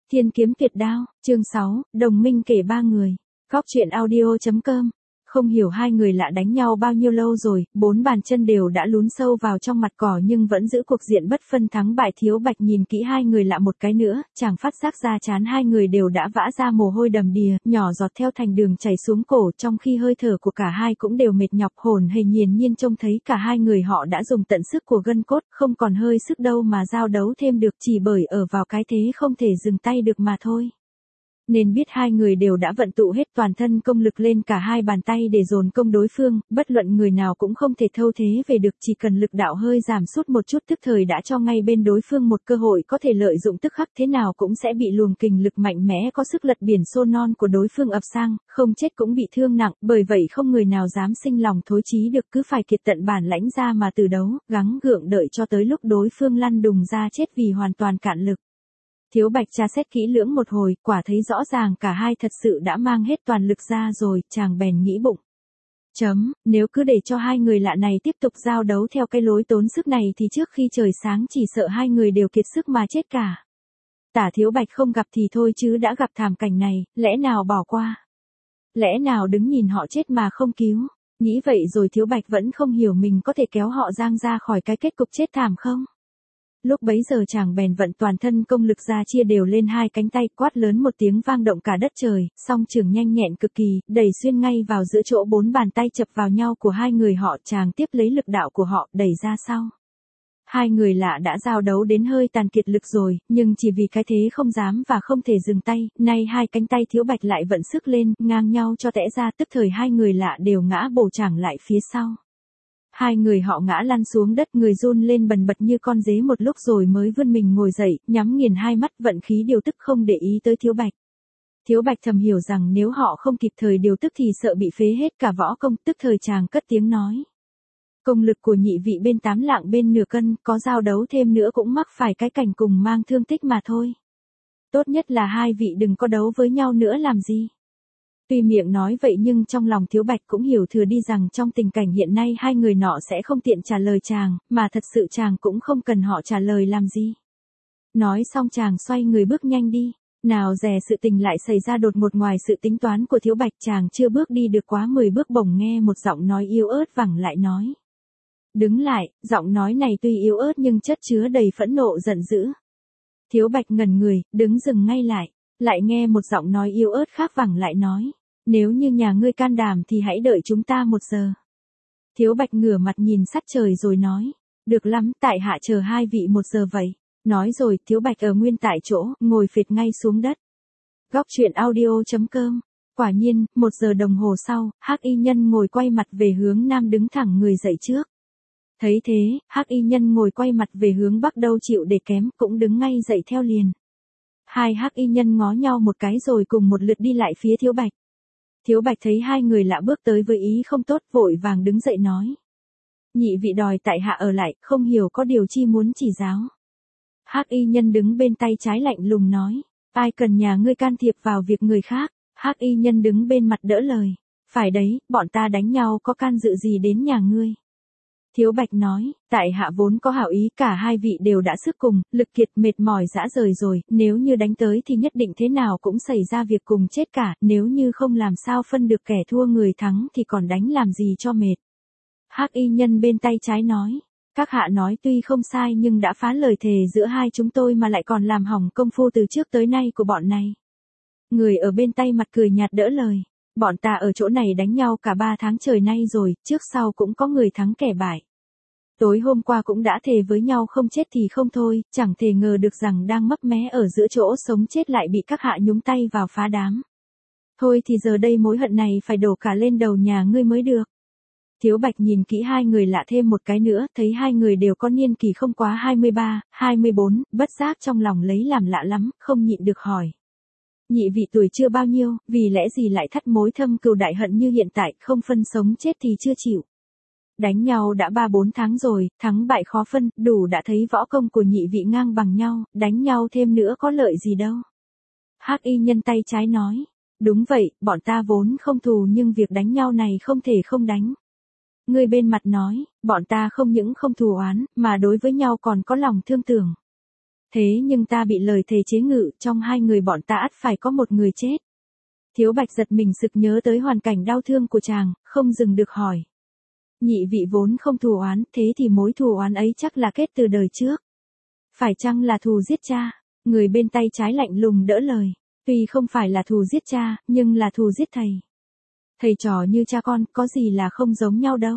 Thiên kiếm tuyệt đao, chương 6, đồng minh kể ba người. Góc truyện audio.com. Không hiểu hai người lạ đánh nhau bao nhiêu lâu rồi, bốn bàn chân đều đã lún sâu vào trong mặt cỏ nhưng vẫn giữ cuộc diện bất phân thắng bại. Thiếu Bạch nhìn kỹ hai người lạ một cái nữa, chàng phát giác ra trán hai người đều đã vã ra mồ hôi đầm đìa, nhỏ giọt theo thành đường chảy xuống cổ, trong khi hơi thở của cả hai cũng đều mệt nhọc hổn hển. Nghiền nhiên trông thấy cả hai người họ đã dùng tận sức của gân cốt, không còn hơi sức đâu mà giao đấu thêm được, chỉ bởi ở vào cái thế không thể dừng tay được mà thôi. Nên biết hai người đều đã vận tụ hết toàn thân công lực lên cả hai bàn tay để dồn công đối phương, bất luận người nào cũng không thể thâu thế về được, chỉ cần lực đạo hơi giảm sút một chút tức thời đã cho ngay bên đối phương một cơ hội có thể lợi dụng, tức khắc thế nào cũng sẽ bị luồng kình lực mạnh mẽ có sức lật biển xô non của đối phương ập sang, không chết cũng bị thương nặng, bởi vậy không người nào dám sinh lòng thối chí được, cứ phải kiệt tận bản lãnh ra mà từ đấu, gắng gượng đợi cho tới lúc đối phương lăn đùng ra chết vì hoàn toàn cạn lực. Thiếu Bạch tra xét kỹ lưỡng một hồi, quả thấy rõ ràng cả hai thật sự đã mang hết toàn lực ra rồi, chàng bèn nghĩ bụng. Nếu cứ để cho hai người lạ này tiếp tục giao đấu theo cái lối tốn sức này thì trước khi trời sáng chỉ sợ hai người đều kiệt sức mà chết cả. Tả Thiếu Bạch không gặp thì thôi chứ đã gặp thảm cảnh này, lẽ nào bỏ qua? Lẽ nào đứng nhìn họ chết mà không cứu? Nghĩ vậy rồi Thiếu Bạch vẫn không hiểu mình có thể kéo họ giang ra khỏi cái kết cục chết thảm không? Lúc bấy giờ chàng bèn vận toàn thân công lực ra chia đều lên hai cánh tay, quát lớn một tiếng vang động cả đất trời, song trường nhanh nhẹn cực kỳ, đẩy xuyên ngay vào giữa chỗ bốn bàn tay chập vào nhau của hai người họ. Chàng tiếp lấy lực đạo của họ đẩy ra sau. Hai người lạ đã giao đấu đến hơi tàn kiệt lực rồi, nhưng chỉ vì cái thế không dám và không thể dừng tay, nay hai cánh tay Thiếu Bạch lại vận sức lên, ngang nhau cho tẽ ra, tức thời hai người lạ đều ngã bổ chàng lại phía sau. Hai người họ ngã lăn xuống đất, người run lên bần bật như con dế một lúc rồi mới vươn mình ngồi dậy, nhắm nghiền hai mắt vận khí điều tức không để ý tới Thiếu Bạch. Thiếu Bạch thầm hiểu rằng nếu họ không kịp thời điều tức thì sợ bị phế hết cả võ công, tức thời chàng cất tiếng nói. Công lực của nhị vị bên 8 lạng bên nửa cân, có giao đấu thêm nữa cũng mắc phải cái cảnh cùng mang thương tích mà thôi. Tốt nhất là hai vị đừng có đấu với nhau nữa làm gì. Tuy miệng nói vậy nhưng trong lòng Thiếu Bạch cũng hiểu thừa đi rằng trong tình cảnh hiện nay hai người nọ sẽ không tiện trả lời chàng, mà thật sự chàng cũng không cần họ trả lời làm gì. Nói xong chàng xoay người bước nhanh đi, nào dè sự tình lại xảy ra đột ngột ngoài sự tính toán của Thiếu Bạch. Chàng chưa bước đi được quá 10 bước bỗng nghe một giọng nói yếu ớt vẳng lại nói. Đứng lại, giọng nói này tuy yếu ớt nhưng chất chứa đầy phẫn nộ giận dữ. Thiếu Bạch ngẩn người, đứng dừng ngay lại nghe một giọng nói yếu ớt khác vẳng lại nói. Nếu như nhà ngươi can đảm thì hãy đợi chúng ta 1 giờ. Thiếu Bạch ngửa mặt nhìn sát trời rồi nói. Được lắm, tại hạ chờ hai vị 1 giờ vậy. Nói rồi Thiếu Bạch ở nguyên tại chỗ, ngồi phịch ngay xuống đất. Góc truyện audio.com. Quả nhiên, 1 giờ đồng hồ sau, Hắc Y Nhân ngồi quay mặt về hướng nam đứng thẳng người dậy trước. Thấy thế, Hắc Y Nhân ngồi quay mặt về hướng bắc đâu chịu để kém, cũng đứng ngay dậy theo liền. Hai Hắc Y Nhân ngó nhau một cái rồi cùng một lượt đi lại phía Thiếu Bạch. Thiếu Bạch thấy hai người lạ bước tới với ý không tốt, vội vàng đứng dậy nói. Nhị vị đòi tại hạ ở lại, không hiểu có điều chi muốn chỉ giáo. Hắc Y Nhân đứng bên tay trái lạnh lùng nói. Ai cần nhà ngươi can thiệp vào việc người khác? Hắc Y Nhân đứng bên mặt đỡ lời. Phải đấy, bọn ta đánh nhau có can dự gì đến nhà ngươi? Thiếu Bạch nói, tại hạ vốn có hảo ý, cả hai vị đều đã sức cùng, lực kiệt mệt mỏi rã rời rồi, nếu như đánh tới thì nhất định thế nào cũng xảy ra việc cùng chết cả, nếu như không làm sao phân được kẻ thua người thắng thì còn đánh làm gì cho mệt. Hắc Y Nhân bên tay trái nói, các hạ nói tuy không sai nhưng đã phá lời thề giữa hai chúng tôi mà lại còn làm hỏng công phu từ trước tới nay của bọn này. Người ở bên tay mặt cười nhạt đỡ lời. Bọn ta ở chỗ này đánh nhau cả 3 tháng trời nay rồi, trước sau cũng có người thắng kẻ bại. Tối hôm qua cũng đã thề với nhau không chết thì không thôi, chẳng thể ngờ được rằng đang mấp mé ở giữa chỗ sống chết lại bị các hạ nhúng tay vào phá đám. Thôi thì giờ đây mối hận này phải đổ cả lên đầu nhà ngươi mới được. Thiếu Bạch nhìn kỹ hai người lạ thêm một cái nữa, thấy hai người đều có niên kỷ không quá 23, 24, bất giác trong lòng lấy làm lạ lắm, không nhịn được hỏi. Nhị vị tuổi chưa bao nhiêu, vì lẽ gì lại thắt mối thâm cừu đại hận như hiện tại, không phân sống chết thì chưa chịu. Đánh nhau đã 3-4 tháng rồi, thắng bại khó phân, đủ đã thấy võ công của nhị vị ngang bằng nhau, đánh nhau thêm nữa có lợi gì đâu. Hắc Y Nhân tay trái nói, đúng vậy, bọn ta vốn không thù nhưng việc đánh nhau này không thể không đánh. Người bên mặt nói, bọn ta không những không thù oán, mà đối với nhau còn có lòng thương tưởng. Thế nhưng ta bị lời thề chế ngự, trong hai người bọn ta ắt phải có một người chết. Thiếu Bạch giật mình sực nhớ tới hoàn cảnh đau thương của chàng, không dừng được hỏi. Nhị vị vốn không thù oán, thế thì mối thù oán ấy chắc là kết từ đời trước. Phải chăng là thù giết cha? Người bên tay trái lạnh lùng đỡ lời. Tuy không phải là thù giết cha, nhưng là thù giết thầy. Thầy trò như cha con, có gì là không giống nhau đâu.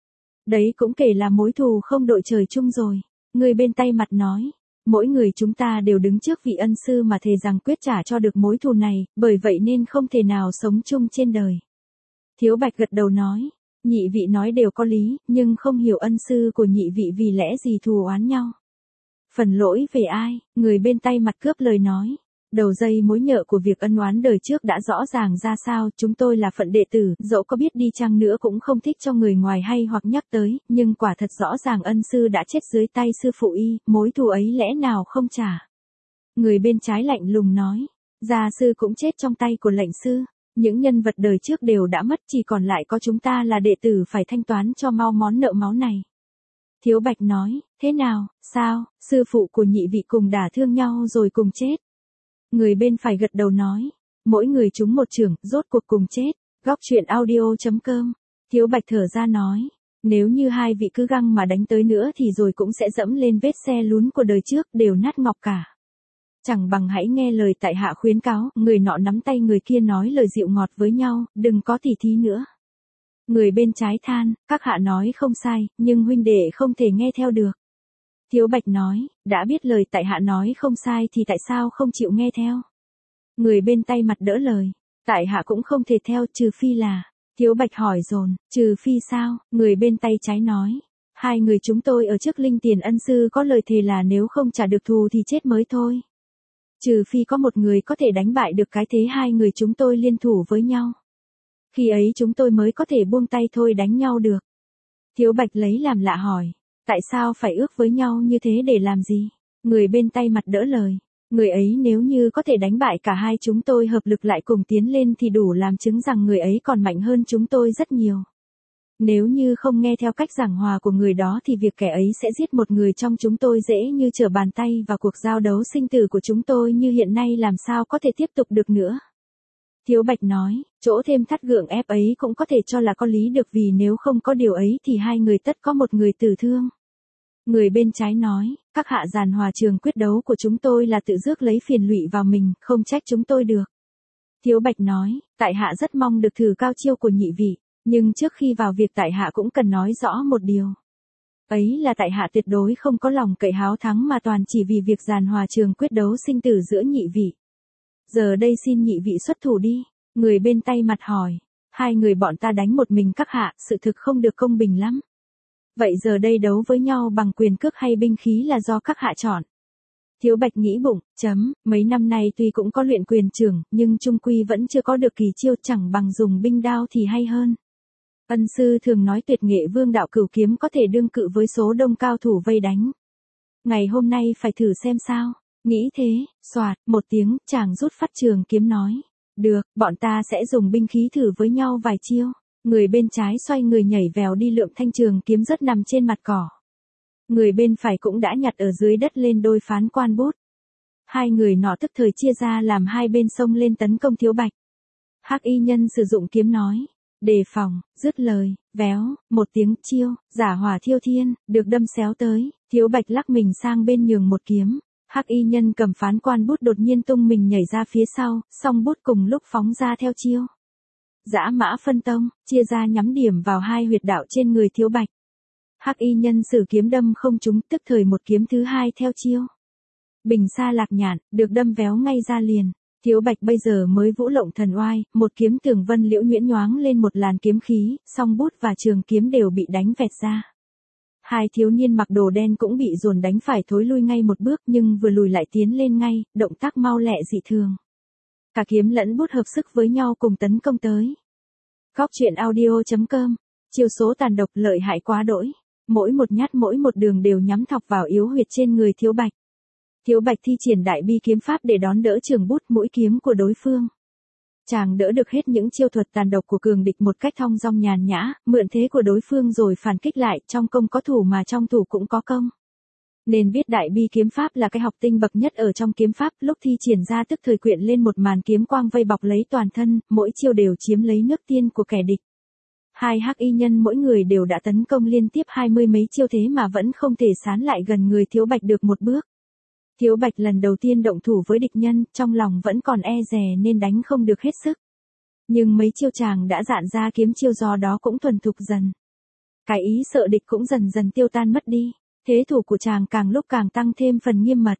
Đấy cũng kể là mối thù không đội trời chung rồi. Người bên tay mặt nói. Mỗi người chúng ta đều đứng trước vị ân sư mà thề rằng quyết trả cho được mối thù này, bởi vậy nên không thể nào sống chung trên đời. Thiếu Bạch gật đầu nói. Nhị vị nói đều có lý, nhưng không hiểu ân sư của nhị vị vì lẽ gì thù oán nhau. Phần lỗi về ai? Người bên tay mặt cướp lời nói. Đầu dây mối nhợ của việc ân oán đời trước đã rõ ràng ra sao, chúng tôi là phận đệ tử, dẫu có biết đi chăng nữa cũng không thích cho người ngoài hay hoặc nhắc tới, nhưng quả thật rõ ràng ân sư đã chết dưới tay sư phụ y, mối thù ấy lẽ nào không trả. Người bên trái lạnh lùng nói, gia sư cũng chết trong tay của lệnh sư, những nhân vật đời trước đều đã mất, chỉ còn lại có chúng ta là đệ tử phải thanh toán cho mau món nợ máu này. Thiếu Bạch nói, thế nào, sao, sư phụ của nhị vị cùng đả thương nhau rồi cùng chết. Người bên phải gật đầu nói, mỗi người chúng một chưởng, rốt cuộc cùng chết. Góc truyện audio.com. Thiếu Bạch thở ra nói, nếu như hai vị cứ găng mà đánh tới nữa thì rồi cũng sẽ dẫm lên vết xe lún của đời trước, đều nát ngọc cả. Chẳng bằng hãy nghe lời tại hạ khuyến cáo, người nọ nắm tay người kia nói lời dịu ngọt với nhau, đừng có tỉ thí nữa. Người bên trái than, các hạ nói không sai, nhưng huynh đệ không thể nghe theo được. Thiếu Bạch nói, đã biết lời tại hạ nói không sai thì tại sao không chịu nghe theo? Người bên tay mặt đỡ lời, tại hạ cũng không thể theo trừ phi là. Thiếu Bạch hỏi dồn, trừ phi sao? Người bên tay trái nói, hai người chúng tôi ở trước linh tiền ân sư có lời thề là nếu không trả được thù thì chết mới thôi. Trừ phi có một người có thể đánh bại được cái thế hai người chúng tôi liên thủ với nhau. Khi ấy chúng tôi mới có thể buông tay thôi đánh nhau được. Thiếu Bạch lấy làm lạ hỏi, tại sao phải ước với nhau như thế để làm gì? Người bên tay mặt đỡ lời, người ấy nếu như có thể đánh bại cả hai chúng tôi hợp lực lại cùng tiến lên thì đủ làm chứng rằng người ấy còn mạnh hơn chúng tôi rất nhiều. Nếu như không nghe theo cách giảng hòa của người đó thì việc kẻ ấy sẽ giết một người trong chúng tôi dễ như trở bàn tay và cuộc giao đấu sinh tử của chúng tôi như hiện nay làm sao có thể tiếp tục được nữa. Thiếu Bạch nói, chỗ thêm thắt gượng ép ấy cũng có thể cho là có lý được vì nếu không có điều ấy thì hai người tất có một người tử thương. Người bên trái nói, các hạ giàn hòa trường quyết đấu của chúng tôi là tự rước lấy phiền lụy vào mình, không trách chúng tôi được. Thiếu Bạch nói, tại hạ rất mong được thử cao chiêu của nhị vị, nhưng trước khi vào việc tại hạ cũng cần nói rõ một điều. Ấy là tại hạ tuyệt đối không có lòng cậy háo thắng mà toàn chỉ vì việc giàn hòa trường quyết đấu sinh tử giữa nhị vị. Giờ đây xin nhị vị xuất thủ đi. Người bên tay mặt hỏi, hai người bọn ta đánh một mình các hạ, sự thực không được công bình lắm. Vậy giờ đây đấu với nhau bằng quyền cước hay binh khí là do các hạ chọn. Thiếu Bạch nghĩ bụng, mấy năm nay tuy cũng có luyện quyền trưởng, nhưng chung quy vẫn chưa có được kỳ chiêu, chẳng bằng dùng binh đao thì hay hơn. Ân sư thường nói tuyệt nghệ vương đạo cửu kiếm có thể đương cự với số đông cao thủ vây đánh. Ngày hôm nay phải thử xem sao. Nghĩ thế, xoạt, một tiếng, chàng rút phát trường kiếm nói. Được, bọn ta sẽ dùng binh khí thử với nhau vài chiêu. Người bên trái xoay người nhảy vèo đi lượm thanh trường kiếm rất nằm trên mặt cỏ. Người bên phải cũng đã nhặt ở dưới đất lên đôi phán quan bút. Hai người nọ tức thời chia ra làm hai bên xông lên tấn công Thiếu Bạch. Hắc y nhân sử dụng kiếm nói. Đề phòng, dứt lời, véo, một tiếng chiêu, giả hỏa thiêu thiên, được đâm xéo tới. Thiếu Bạch lắc mình sang bên nhường một kiếm. Hắc y nhân cầm phán quan bút đột nhiên tung mình nhảy ra phía sau, song bút cùng lúc phóng ra theo chiêu. Dã mã phân tông, chia ra nhắm điểm vào hai huyệt đạo trên người Thiếu Bạch. Hắc y nhân sử kiếm đâm không trúng, tức thời một kiếm thứ hai theo chiêu. Bình sa lạc nhạn, được đâm véo ngay ra liền. Thiếu Bạch bây giờ mới vũ lộng thần oai, một kiếm tường vân liễu nhuyễn nhoáng lên một làn kiếm khí, song bút và trường kiếm đều bị đánh vẹt ra. Hai thiếu niên mặc đồ đen cũng bị dồn đánh phải thối lui ngay một bước nhưng vừa lùi lại tiến lên ngay, động tác mau lẹ dị thường. Cả kiếm lẫn bút hợp sức với nhau cùng tấn công tới. Góc truyện audio.com. Chiêu số tàn độc lợi hại quá đỗi. Mỗi một nhát mỗi một đường đều nhắm thọc vào yếu huyệt trên người Thiếu Bạch. Thiếu Bạch thi triển đại bi kiếm pháp để đón đỡ trường bút mũi kiếm của đối phương. Chàng đỡ được hết những chiêu thuật tàn độc của cường địch một cách thong dong nhàn nhã, mượn thế của đối phương rồi phản kích lại, trong công có thủ mà trong thủ cũng có công. Nên viết đại bi kiếm pháp là cái học tinh bậc nhất ở trong kiếm pháp, lúc thi triển ra tức thời quyện lên một màn kiếm quang vây bọc lấy toàn thân, mỗi chiêu đều chiếm lấy nước tiên của kẻ địch. Hai hắc y nhân mỗi người đều đã tấn công liên tiếp 20 mấy chiêu thế mà vẫn không thể sán lại gần người Thiếu Bạch được một bước. Thiếu Bạch lần đầu tiên động thủ với địch nhân, trong lòng vẫn còn e dè nên đánh không được hết sức. Nhưng mấy chiêu chàng đã dạn ra kiếm chiêu do đó cũng thuần thục dần. Cái ý sợ địch cũng dần dần tiêu tan mất đi, thế thủ của chàng càng lúc càng tăng thêm phần nghiêm mật.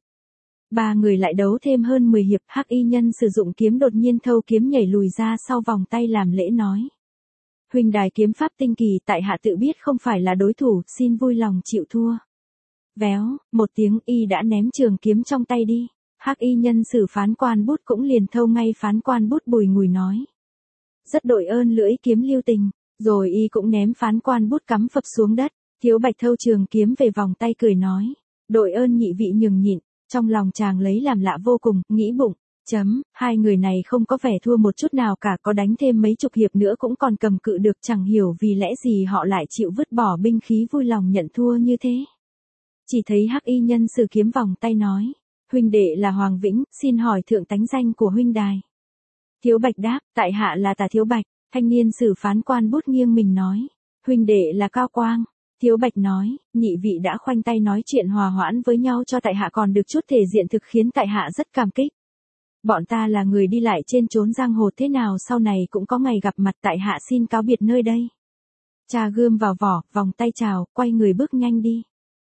Ba người lại đấu thêm hơn 10 hiệp, hắc y nhân sử dụng kiếm đột nhiên thâu kiếm nhảy lùi ra sau vòng tay làm lễ nói. Huynh đài kiếm pháp tinh kỳ, tại hạ tự biết không phải là đối thủ, xin vui lòng chịu thua. Véo, một tiếng y đã ném trường kiếm trong tay đi. Hắc y nhân sử phán quan bút cũng liền thâu ngay phán quan bút bùi ngùi nói. Rất đội ơn lưỡi kiếm lưu tình, rồi y cũng ném phán quan bút cắm phập xuống đất. Thiếu Bạch thâu trường kiếm về vòng tay cười nói. Đội ơn nhị vị nhường nhịn, trong lòng chàng lấy làm lạ vô cùng, nghĩ bụng. Hai người này không có vẻ thua một chút nào cả, có đánh thêm mấy chục hiệp nữa cũng còn cầm cự được, chẳng hiểu vì lẽ gì họ lại chịu vứt bỏ binh khí vui lòng nhận thua như thế. Chỉ thấy hắc y nhân sử kiếm vòng tay nói, huynh đệ là Hoàng Vĩnh, xin hỏi thượng tánh danh của huynh đài. Thiếu Bạch đáp, tại hạ là Tả Thiếu Bạch. Thanh niên sử phán quan bút nghiêng mình nói, huynh đệ là Cao Quang. Thiếu Bạch nói, nhị vị đã khoanh tay nói chuyện hòa hoãn với nhau cho tại hạ còn được chút thể diện thực khiến tại hạ rất cảm kích. Bọn ta là người đi lại trên chốn giang hồ, thế nào sau này cũng có ngày gặp mặt, tại hạ xin cáo biệt nơi đây. Trà gươm vào vỏ, vòng tay chào, quay người bước nhanh đi.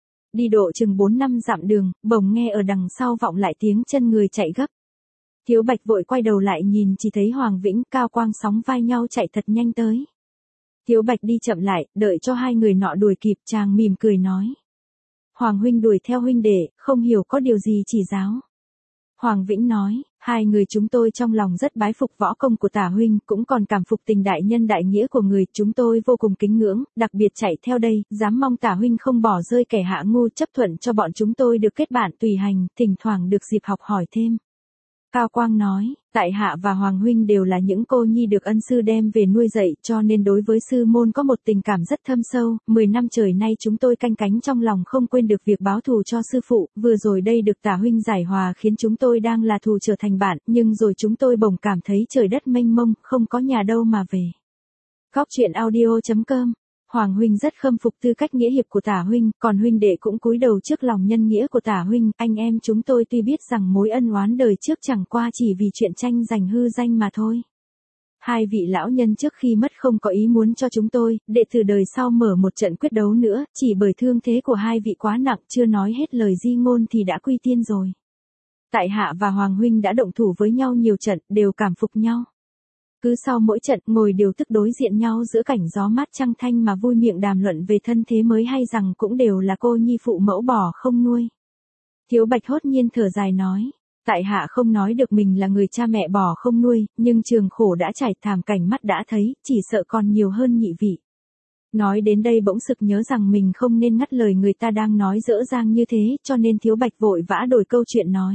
Đi độ chừng 4-5 dặm đường, bỗng nghe ở đằng sau vọng lại tiếng chân người chạy gấp. Thiếu Bạch vội quay đầu lại nhìn, chỉ thấy Hoàng Vĩnh, Cao Quang sóng vai nhau chạy thật nhanh tới. Thiếu Bạch đi chậm lại, đợi cho hai người nọ đuổi kịp, chàng mỉm cười nói. Hoàng huynh đuổi theo huynh đệ, không hiểu có điều gì chỉ giáo. Hoàng Vĩnh nói, hai người chúng tôi trong lòng rất bái phục võ công của Tả huynh, cũng còn cảm phục tình đại nhân đại nghĩa của người, chúng tôi vô cùng kính ngưỡng, đặc biệt chạy theo đây, dám mong Tả huynh không bỏ rơi kẻ hạ ngu, chấp thuận cho bọn chúng tôi được kết bạn tùy hành, thỉnh thoảng được dịp học hỏi thêm. Cao Quang nói, tại hạ và Hoàng huynh đều là những cô nhi được ân sư đem về nuôi dạy, cho nên đối với sư môn có một tình cảm rất thâm sâu, 10 năm trời nay chúng tôi canh cánh trong lòng không quên được việc báo thù cho sư phụ, vừa rồi đây được Tả huynh giải hòa khiến chúng tôi đang là thù trở thành bạn, nhưng rồi chúng tôi bỗng cảm thấy trời đất mênh mông, không có nhà đâu mà về. Góc truyện audio.com. Hoàng huynh rất khâm phục tư cách nghĩa hiệp của Tả huynh, còn huynh đệ cũng cúi đầu trước lòng nhân nghĩa của Tả huynh, anh em chúng tôi tuy biết rằng mối ân oán đời trước chẳng qua chỉ vì chuyện tranh giành hư danh mà thôi. Hai vị lão nhân trước khi mất không có ý muốn cho chúng tôi, đệ tử đời sau mở một trận quyết đấu nữa, chỉ bởi thương thế của hai vị quá nặng, chưa nói hết lời di ngôn thì đã quy tiên rồi. Tại hạ và Hoàng huynh đã động thủ với nhau nhiều trận, đều cảm phục nhau. Cứ sau mỗi trận ngồi điều tức đối diện nhau giữa cảnh gió mát trăng thanh mà vui miệng đàm luận về thân thế mới hay rằng cũng đều là cô nhi phụ mẫu bỏ không nuôi. Thiếu Bạch hốt nhiên thở dài nói, tại hạ không nói được mình là người cha mẹ bỏ không nuôi, nhưng trường khổ đã trải, thảm cảnh mắt đã thấy, chỉ sợ còn nhiều hơn nhị vị. Nói đến đây bỗng sực nhớ rằng mình không nên ngắt lời người ta đang nói dở dang như thế, cho nên Thiếu Bạch vội vã đổi câu chuyện nói.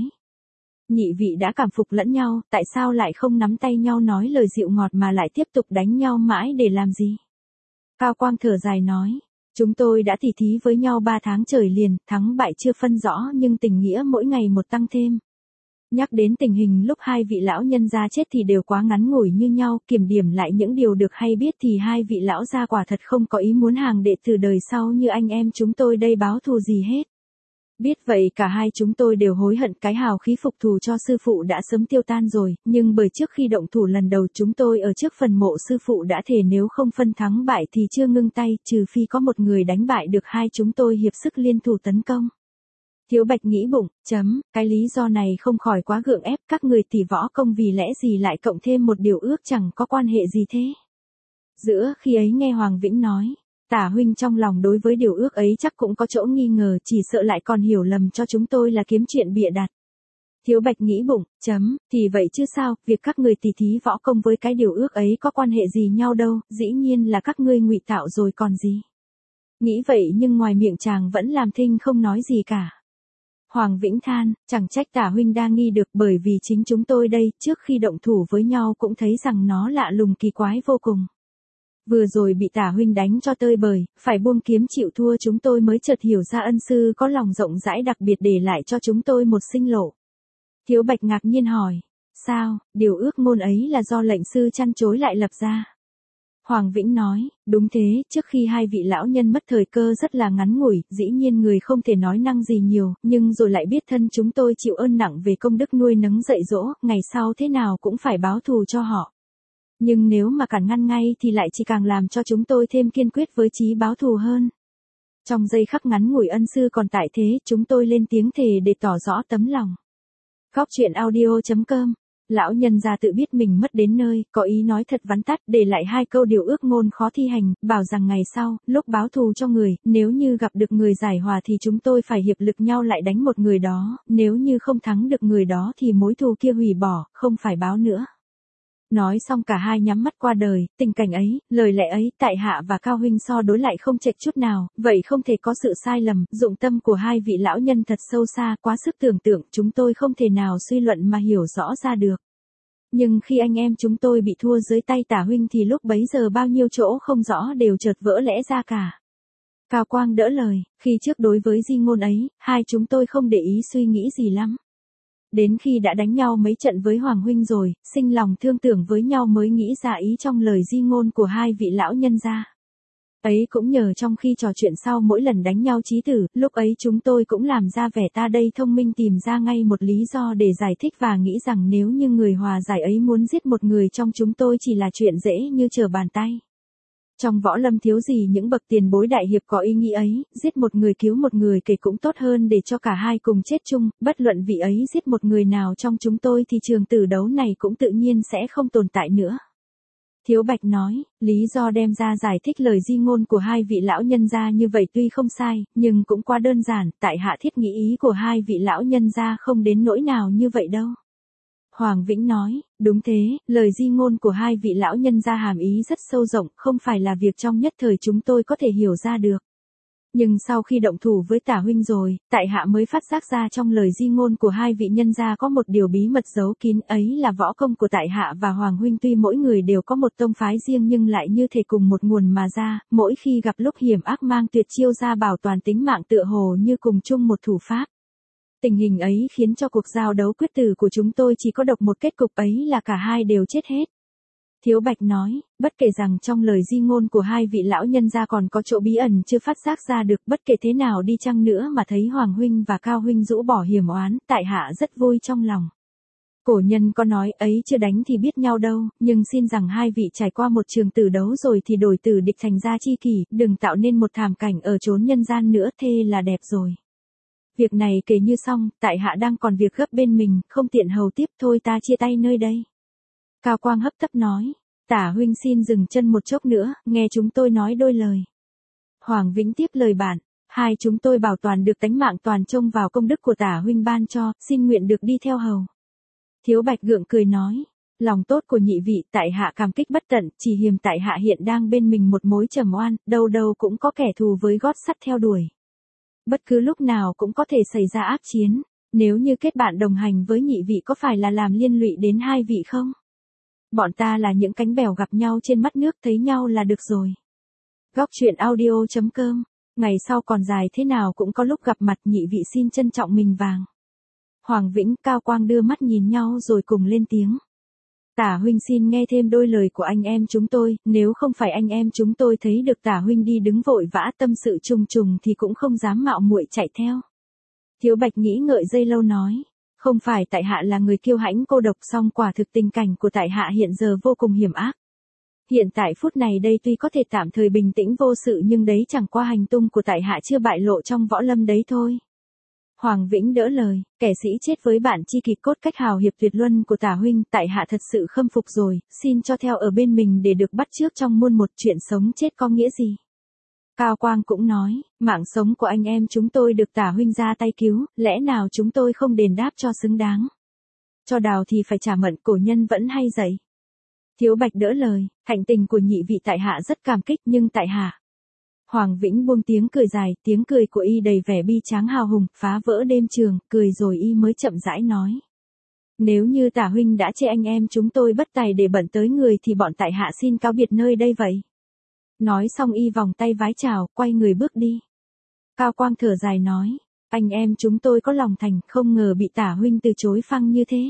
Nhị vị đã cảm phục lẫn nhau, tại sao lại không nắm tay nhau nói lời dịu ngọt mà lại tiếp tục đánh nhau mãi để làm gì? Cao Quang thở dài nói, chúng tôi đã tỉ thí với nhau 3 tháng trời liền, thắng bại chưa phân rõ nhưng tình nghĩa mỗi ngày một tăng thêm. Nhắc đến tình hình lúc hai vị lão nhân gia chết thì đều quá ngắn ngủi như nhau, kiểm điểm lại những điều được hay biết thì hai vị lão gia quả thật không có ý muốn hàng đệ tử đời sau như anh em chúng tôi đây báo thù gì hết. Biết vậy cả hai chúng tôi đều hối hận, cái hào khí phục thù cho sư phụ đã sớm tiêu tan rồi, nhưng bởi trước khi động thủ lần đầu chúng tôi ở trước phần mộ sư phụ đã thề nếu không phân thắng bại thì chưa ngưng tay, trừ phi có một người đánh bại được hai chúng tôi hiệp sức liên thủ tấn công. Thiếu Bạch nghĩ bụng, cái lý do này không khỏi quá gượng ép, các người tỷ võ công vì lẽ gì lại cộng thêm một điều ước chẳng có quan hệ gì thế. Giữa khi ấy nghe Hoàng Vĩnh nói, Tả huynh trong lòng đối với điều ước ấy chắc cũng có chỗ nghi ngờ, chỉ sợ lại còn hiểu lầm cho chúng tôi là kiếm chuyện bịa đặt. Thiếu Bạch nghĩ bụng, thì vậy chứ sao, việc các người tỉ thí võ công với cái điều ước ấy có quan hệ gì nhau đâu, dĩ nhiên là các ngươi ngụy tạo rồi còn gì. Nghĩ vậy nhưng ngoài miệng chàng vẫn làm thinh không nói gì cả. Hoàng Vĩnh than, chẳng trách Tả huynh đa nghi được, bởi vì chính chúng tôi đây, trước khi động thủ với nhau cũng thấy rằng nó lạ lùng kỳ quái vô cùng. Vừa rồi bị Tả huynh đánh cho tơi bời, phải buông kiếm chịu thua chúng tôi mới chợt hiểu ra ân sư có lòng rộng rãi đặc biệt để lại cho chúng tôi một sinh lộ. Thiếu Bạch ngạc nhiên hỏi, sao, điều ước ngôn ấy là do lệnh sư chăn chối lại lập ra? Hoàng Vĩnh nói, đúng thế, trước khi hai vị lão nhân mất thời cơ rất là ngắn ngủi, dĩ nhiên người không thể nói năng gì nhiều, nhưng rồi lại biết thân chúng tôi chịu ơn nặng về công đức nuôi nấng dạy dỗ, ngày sau thế nào cũng phải báo thù cho họ. Nhưng nếu mà cản ngăn ngay thì lại chỉ càng làm cho chúng tôi thêm kiên quyết với chí báo thù hơn. Trong giây khắc ngắn ngủi ân sư còn tại thế, chúng tôi lên tiếng thề để tỏ rõ tấm lòng. Góc truyện audio.com. Lão nhân gia tự biết mình mất đến nơi, có ý nói thật vắn tắt, để lại hai câu điều ước ngôn khó thi hành, bảo rằng ngày sau, lúc báo thù cho người, nếu như gặp được người giải hòa thì chúng tôi phải hiệp lực nhau lại đánh một người đó, nếu như không thắng được người đó thì mối thù kia hủy bỏ, không phải báo nữa. Nói xong cả hai nhắm mắt qua đời, tình cảnh ấy, lời lẽ ấy, tại hạ và Cao huynh so đối lại không chệch chút nào, vậy không thể có sự sai lầm, dụng tâm của hai vị lão nhân thật sâu xa, quá sức tưởng tượng, chúng tôi không thể nào suy luận mà hiểu rõ ra được. Nhưng khi anh em chúng tôi bị thua dưới tay Tả huynh thì lúc bấy giờ bao nhiêu chỗ không rõ đều chợt vỡ lẽ ra cả. Cao Quang đỡ lời, khi trước đối với di ngôn ấy, hai chúng tôi không để ý suy nghĩ gì lắm. Đến khi đã đánh nhau mấy trận với Hoàng huynh rồi, sinh lòng thương tưởng với nhau mới nghĩ ra ý trong lời di ngôn của hai vị lão nhân gia. Ấy cũng nhờ trong khi trò chuyện sau mỗi lần đánh nhau chí tử, lúc ấy chúng tôi cũng làm ra vẻ ta đây thông minh tìm ra ngay một lý do để giải thích và nghĩ rằng nếu như người hòa giải ấy muốn giết một người trong chúng tôi chỉ là chuyện dễ như trở bàn tay. Trong võ lâm thiếu gì những bậc tiền bối đại hiệp có ý nghĩ ấy, giết một người cứu một người kể cũng tốt hơn để cho cả hai cùng chết chung, bất luận vị ấy giết một người nào trong chúng tôi thì trường tử đấu này cũng tự nhiên sẽ không tồn tại nữa. Thiếu Bạch nói, lý do đem ra giải thích lời di ngôn của hai vị lão nhân gia như vậy tuy không sai, nhưng cũng quá đơn giản, tại hạ thiết nghĩ ý của hai vị lão nhân gia không đến nỗi nào như vậy đâu. Hoàng Vĩnh nói, đúng thế, lời di ngôn của hai vị lão nhân gia hàm ý rất sâu rộng, không phải là việc trong nhất thời chúng tôi có thể hiểu ra được. Nhưng sau khi động thủ với Tả huynh rồi, tại hạ mới phát giác ra trong lời di ngôn của hai vị nhân gia có một điều bí mật giấu kín, ấy là võ công của tại hạ và Hoàng huynh tuy mỗi người đều có một tông phái riêng nhưng lại như thể cùng một nguồn mà ra, mỗi khi gặp lúc hiểm ác mang tuyệt chiêu ra bảo toàn tính mạng tựa hồ như cùng chung một thủ pháp. Tình hình ấy khiến cho cuộc giao đấu quyết tử của chúng tôi chỉ có độc một kết cục, ấy là cả hai đều chết hết. Thiếu Bạch nói, bất kể rằng trong lời di ngôn của hai vị lão nhân gia còn có chỗ bí ẩn chưa phát giác ra được, bất kể thế nào đi chăng nữa mà thấy Hoàng huynh và Cao huynh rũ bỏ hiểm oán, tại hạ rất vui trong lòng. Cổ nhân có nói ấy chưa đánh thì biết nhau đâu, nhưng xin rằng hai vị trải qua một trường tử đấu rồi thì đổi tử địch thành ra chi kỷ, đừng tạo nên một thảm cảnh ở chốn nhân gian nữa, thê là đẹp rồi. Việc này kể như xong, tại hạ đang còn việc gấp bên mình, không tiện hầu tiếp, thôi ta chia tay nơi đây. Cao Quang hấp tấp nói, Tả huynh xin dừng chân một chốc nữa, nghe chúng tôi nói đôi lời. Hoàng Vĩnh tiếp lời bạn, hai chúng tôi bảo toàn được tánh mạng toàn trông vào công đức của Tả huynh ban cho, xin nguyện được đi theo hầu. Thiếu Bạch gượng cười nói, lòng tốt của nhị vị tại hạ cảm kích bất tận, chỉ hiềm tại hạ hiện đang bên mình một mối trầm oan, đâu đâu cũng có kẻ thù với gót sắt theo đuổi. Bất cứ lúc nào cũng có thể xảy ra ác chiến, nếu như kết bạn đồng hành với nhị vị có phải là làm liên lụy đến hai vị không? Bọn ta là những cánh bèo gặp nhau trên mắt nước, thấy nhau là được rồi. Góc truyện audio.com. Ngày sau còn dài thế nào cũng có lúc gặp mặt, nhị vị xin trân trọng mình vàng. Hoàng Vĩnh, Cao Quang đưa mắt nhìn nhau rồi cùng lên tiếng. Tả huynh xin nghe thêm đôi lời của anh em chúng tôi, nếu không phải anh em chúng tôi thấy được Tả huynh đi đứng vội vã tâm sự trùng trùng thì cũng không dám mạo muội chạy theo. Thiếu Bạch nghĩ ngợi giây lâu nói, không phải tại hạ là người kiêu hãnh cô độc, song quả thực tình cảnh của tại hạ hiện giờ vô cùng hiểm ác. Hiện tại phút này đây tuy có thể tạm thời bình tĩnh vô sự nhưng đấy chẳng qua hành tung của tại hạ chưa bại lộ trong võ lâm đấy thôi. Hoàng Vĩnh đỡ lời, kẻ sĩ chết với bản chi kịch cốt cách hào hiệp tuyệt luân của Tả huynh, tại hạ thật sự khâm phục rồi, xin cho theo ở bên mình để được bắt chước trong muôn một chuyện sống chết có nghĩa gì. Cao Quang cũng nói, mạng sống của anh em chúng tôi được Tả huynh ra tay cứu, lẽ nào chúng tôi không đền đáp cho xứng đáng. Cho đào thì phải trả mận, cổ nhân vẫn hay dạy. Thiếu Bạch đỡ lời, hạnh tình của nhị vị tại hạ rất cảm kích nhưng tại hạ. Hoàng Vĩnh buông tiếng cười dài, tiếng cười của y đầy vẻ bi tráng hào hùng, phá vỡ đêm trường, cười rồi y mới chậm rãi nói. Nếu như Tả huynh đã chê anh em chúng tôi bất tài để bận tới người thì bọn tại hạ xin cáo biệt nơi đây vậy. Nói xong y vòng tay vái chào, quay người bước đi. Cao Quang thở dài nói, anh em chúng tôi có lòng thành, không ngờ bị Tả huynh từ chối phăng như thế.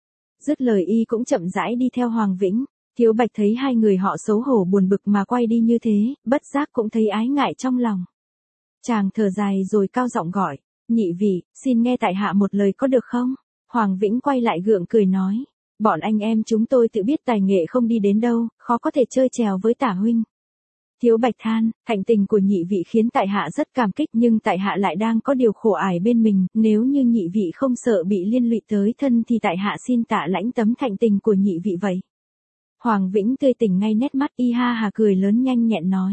Dứt lời y cũng chậm rãi đi theo Hoàng Vĩnh. Thiếu Bạch thấy hai người họ xấu hổ buồn bực mà quay đi như thế, bất giác cũng thấy ái ngại trong lòng. Chàng thở dài rồi cao giọng gọi, nhị vị, xin nghe tại hạ một lời có được không? Hoàng Vĩnh quay lại gượng cười nói, bọn anh em chúng tôi tự biết tài nghệ không đi đến đâu, khó có thể chơi chèo với Tả huynh. Thiếu Bạch than, hạnh tình của nhị vị khiến tại hạ rất cảm kích nhưng tại hạ lại đang có điều khổ ải bên mình, nếu như nhị vị không sợ bị liên lụy tới thân thì tại hạ xin tạ lãnh tấm hạnh tình của nhị vị vậy. Hoàng Vĩnh tươi tỉnh ngay nét mắt y ha hà cười lớn nhanh nhẹn nói.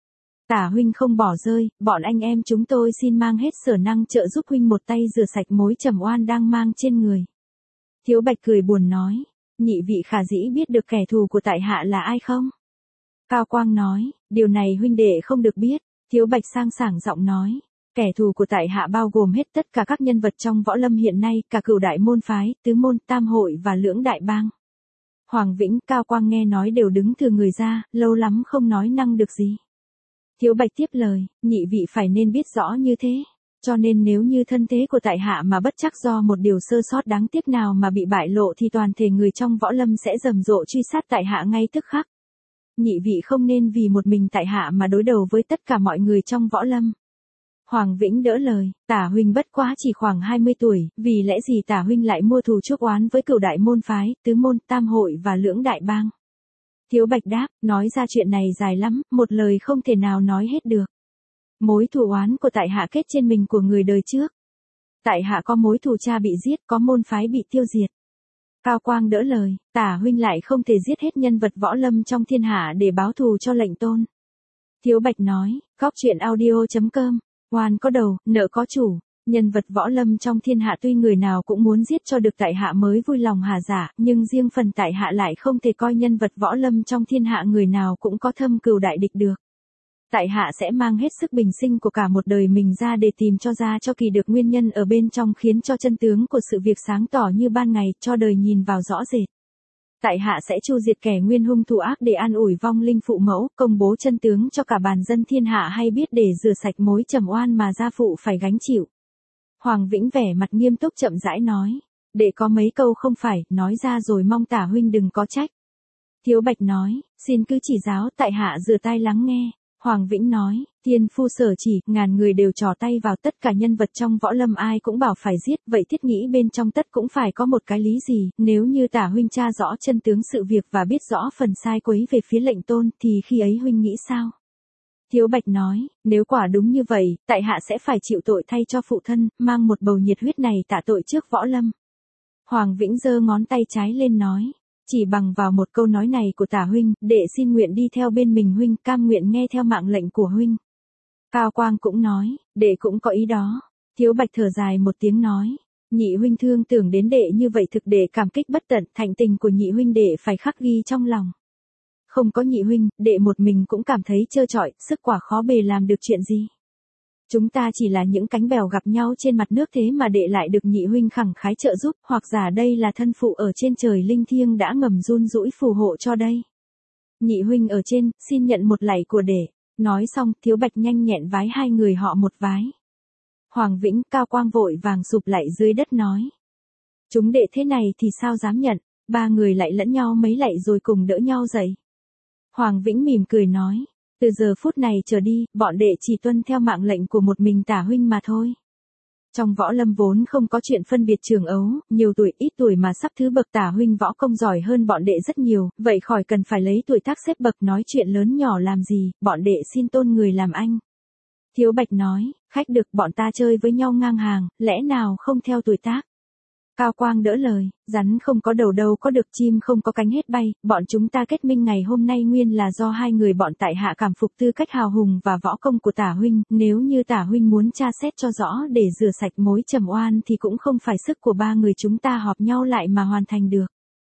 Tả huynh không bỏ rơi, bọn anh em chúng tôi xin mang hết sở năng trợ giúp huynh một tay rửa sạch mối trầm oan đang mang trên người. Thiếu Bạch cười buồn nói, nhị vị khả dĩ biết được kẻ thù của tại hạ là ai không? Cao Quang nói, điều này huynh đệ không được biết. Thiếu Bạch sang sảng giọng nói, kẻ thù của tại hạ bao gồm hết tất cả các nhân vật trong võ lâm hiện nay, cả cửu đại môn phái, tứ môn, tam hội và lưỡng đại bang. Hoàng Vĩnh, Cao Quang nghe nói đều đứng thừa người ra, lâu lắm không nói năng được gì. Thiếu Bạch tiếp lời, nhị vị phải nên biết rõ như thế. Cho nên nếu như thân thế của tại hạ mà bất chắc do một điều sơ sót đáng tiếc nào mà bị bại lộ thì toàn thể người trong võ lâm sẽ rầm rộ truy sát tại hạ ngay tức khắc. Nhị vị không nên vì một mình tại hạ mà đối đầu với tất cả mọi người trong võ lâm. Hoàng Vĩnh đỡ lời, Tả huynh bất quá chỉ khoảng 20 tuổi, vì lẽ gì Tả huynh lại mua thù chuốc oán với cửu đại môn phái, tứ môn, tam hội và lưỡng đại bang? Thiếu Bạch đáp, nói ra chuyện này dài lắm, một lời không thể nào nói hết được. Mối thù oán của tại hạ kết trên mình của người đời trước. Tại hạ có mối thù cha bị giết, có môn phái bị tiêu diệt. Cao Quang đỡ lời, Tả huynh lại không thể giết hết nhân vật võ lâm trong thiên hạ để báo thù cho lệnh tôn. Thiếu Bạch nói, góc truyện audio.com, oan có đầu, nợ có chủ, nhân vật võ lâm trong thiên hạ tuy người nào cũng muốn giết cho được tại hạ mới vui lòng hà giả, nhưng riêng phần tại hạ lại không thể coi nhân vật võ lâm trong thiên hạ người nào cũng có thâm cừu đại địch được. Tại hạ sẽ mang hết sức bình sinh của cả một đời mình ra để tìm cho kỳ được nguyên nhân ở bên trong khiến cho chân tướng của sự việc sáng tỏ như ban ngày, cho đời nhìn vào rõ rệt. Tại hạ sẽ tru diệt kẻ nguyên hung thủ ác để an ủi vong linh phụ mẫu, công bố chân tướng cho cả bàn dân thiên hạ hay biết để rửa sạch mối trầm oan mà gia phụ phải gánh chịu. Hoàng Vĩnh vẻ mặt nghiêm túc chậm rãi nói, để có mấy câu không phải, nói ra rồi mong Tả huynh đừng có trách. Thiếu Bạch nói, xin cứ chỉ giáo, tại hạ rửa tai lắng nghe. Hoàng Vĩnh nói, thiên phu sở chỉ, ngàn người đều trò tay vào tất cả nhân vật trong võ lâm ai cũng bảo phải giết, vậy thiết nghĩ bên trong tất cũng phải có một cái lý gì, nếu như Tả huynh tra rõ chân tướng sự việc và biết rõ phần sai quấy về phía lệnh tôn, thì khi ấy huynh nghĩ sao? Thiếu Bạch nói, nếu quả đúng như vậy, tại hạ sẽ phải chịu tội thay cho phụ thân, mang một bầu nhiệt huyết này tạ tội trước võ lâm. Hoàng Vĩnh giơ ngón tay trái lên nói, chỉ bằng vào một câu nói này của Tả huynh, đệ xin nguyện đi theo bên mình huynh, cam nguyện nghe theo mạng lệnh của huynh. Cao Quang cũng nói, đệ cũng có ý đó. Thiếu Bạch thở dài một tiếng nói, nhị huynh thương tưởng đến đệ như vậy thực đệ cảm kích bất tận, thành tình của nhị huynh đệ phải khắc ghi trong lòng. Không có nhị huynh, đệ một mình cũng cảm thấy trơ trọi, sức quả khó bề làm được chuyện gì. Chúng ta chỉ là những cánh bèo gặp nhau trên mặt nước thế mà đệ lại được nhị huynh khẳng khái trợ giúp, hoặc giả đây là thân phụ ở trên trời linh thiêng đã ngầm run rũi phù hộ cho đây. Nhị huynh ở trên, xin nhận một lạy của đệ. Nói xong, Thiếu Bạch nhanh nhẹn vái hai người họ một vái. Hoàng Vĩnh, Cao Quang vội vàng sụp lại dưới đất nói. Chúng đệ thế này thì sao dám nhận, ba người lại lẫn nhau mấy lạy rồi cùng đỡ nhau dậy. Hoàng Vĩnh mỉm cười nói, từ giờ phút này trở đi, bọn đệ chỉ tuân theo mạng lệnh của một mình Tả huynh mà thôi. Trong võ lâm vốn không có chuyện phân biệt trường ấu, nhiều tuổi ít tuổi mà sắp thứ bậc Tả huynh võ công giỏi hơn bọn đệ rất nhiều, vậy khỏi cần phải lấy tuổi tác xếp bậc nói chuyện lớn nhỏ làm gì, bọn đệ xin tôn người làm anh. Thiếu Bạch nói, khách được, bọn ta chơi với nhau ngang hàng, lẽ nào không theo tuổi tác. Cao Quang đỡ lời, rắn không có đầu đâu có được, chim không có cánh hết bay, bọn chúng ta kết minh ngày hôm nay nguyên là do hai người bọn tại hạ cảm phục tư cách hào hùng và võ công của Tả huynh, nếu như Tả huynh muốn tra xét cho rõ để rửa sạch mối trầm oan thì cũng không phải sức của ba người chúng ta họp nhau lại mà hoàn thành được.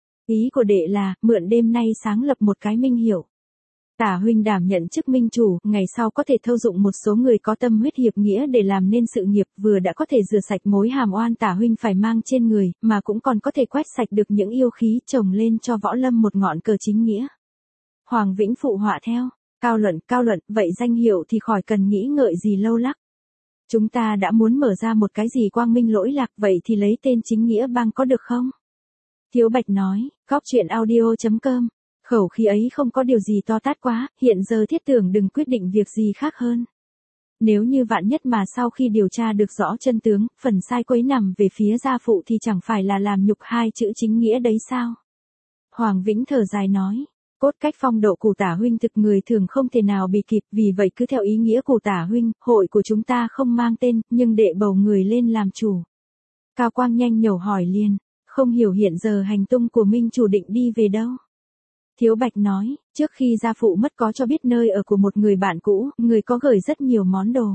Ý của đệ là, mượn đêm nay sáng lập một cái minh hiệu. Tả huynh đảm nhận chức minh chủ, ngày sau có thể thâu dụng một số người có tâm huyết hiệp nghĩa để làm nên sự nghiệp, vừa đã có thể rửa sạch mối hàm oan Tả huynh phải mang trên người, mà cũng còn có thể quét sạch được những yêu khí trồng lên cho võ lâm một ngọn cờ chính nghĩa. Hoàng Vĩnh phụ họa theo, Cao luận, vậy danh hiệu thì khỏi cần nghĩ ngợi gì lâu lắc. Chúng ta đã muốn mở ra một cái gì quang minh lỗi lạc, vậy thì lấy tên chính nghĩa bang có được không? Thiếu Bạch nói, Góc Chuyện Audio.com. Khẩu khí ấy không có điều gì to tát quá, hiện giờ thiết tưởng đừng quyết định việc gì khác hơn. Nếu như vạn nhất mà sau khi điều tra được rõ chân tướng, phần sai quấy nằm về phía gia phụ thì chẳng phải là làm nhục hai chữ chính nghĩa đấy sao? Hoàng Vĩnh thở dài nói, cốt cách phong độ của Tả huynh thực người thường không thể nào bị kịp, vì vậy cứ theo ý nghĩa của Tả huynh, hội của chúng ta không mang tên, nhưng đệ bầu người lên làm chủ. Cao Quang nhanh nhẩu hỏi liền, không hiểu hiện giờ hành tung của Minh chủ định đi về đâu? Thiếu Bạch nói, trước khi gia phụ mất có cho biết nơi ở của một người bạn cũ, người có gửi rất nhiều món đồ.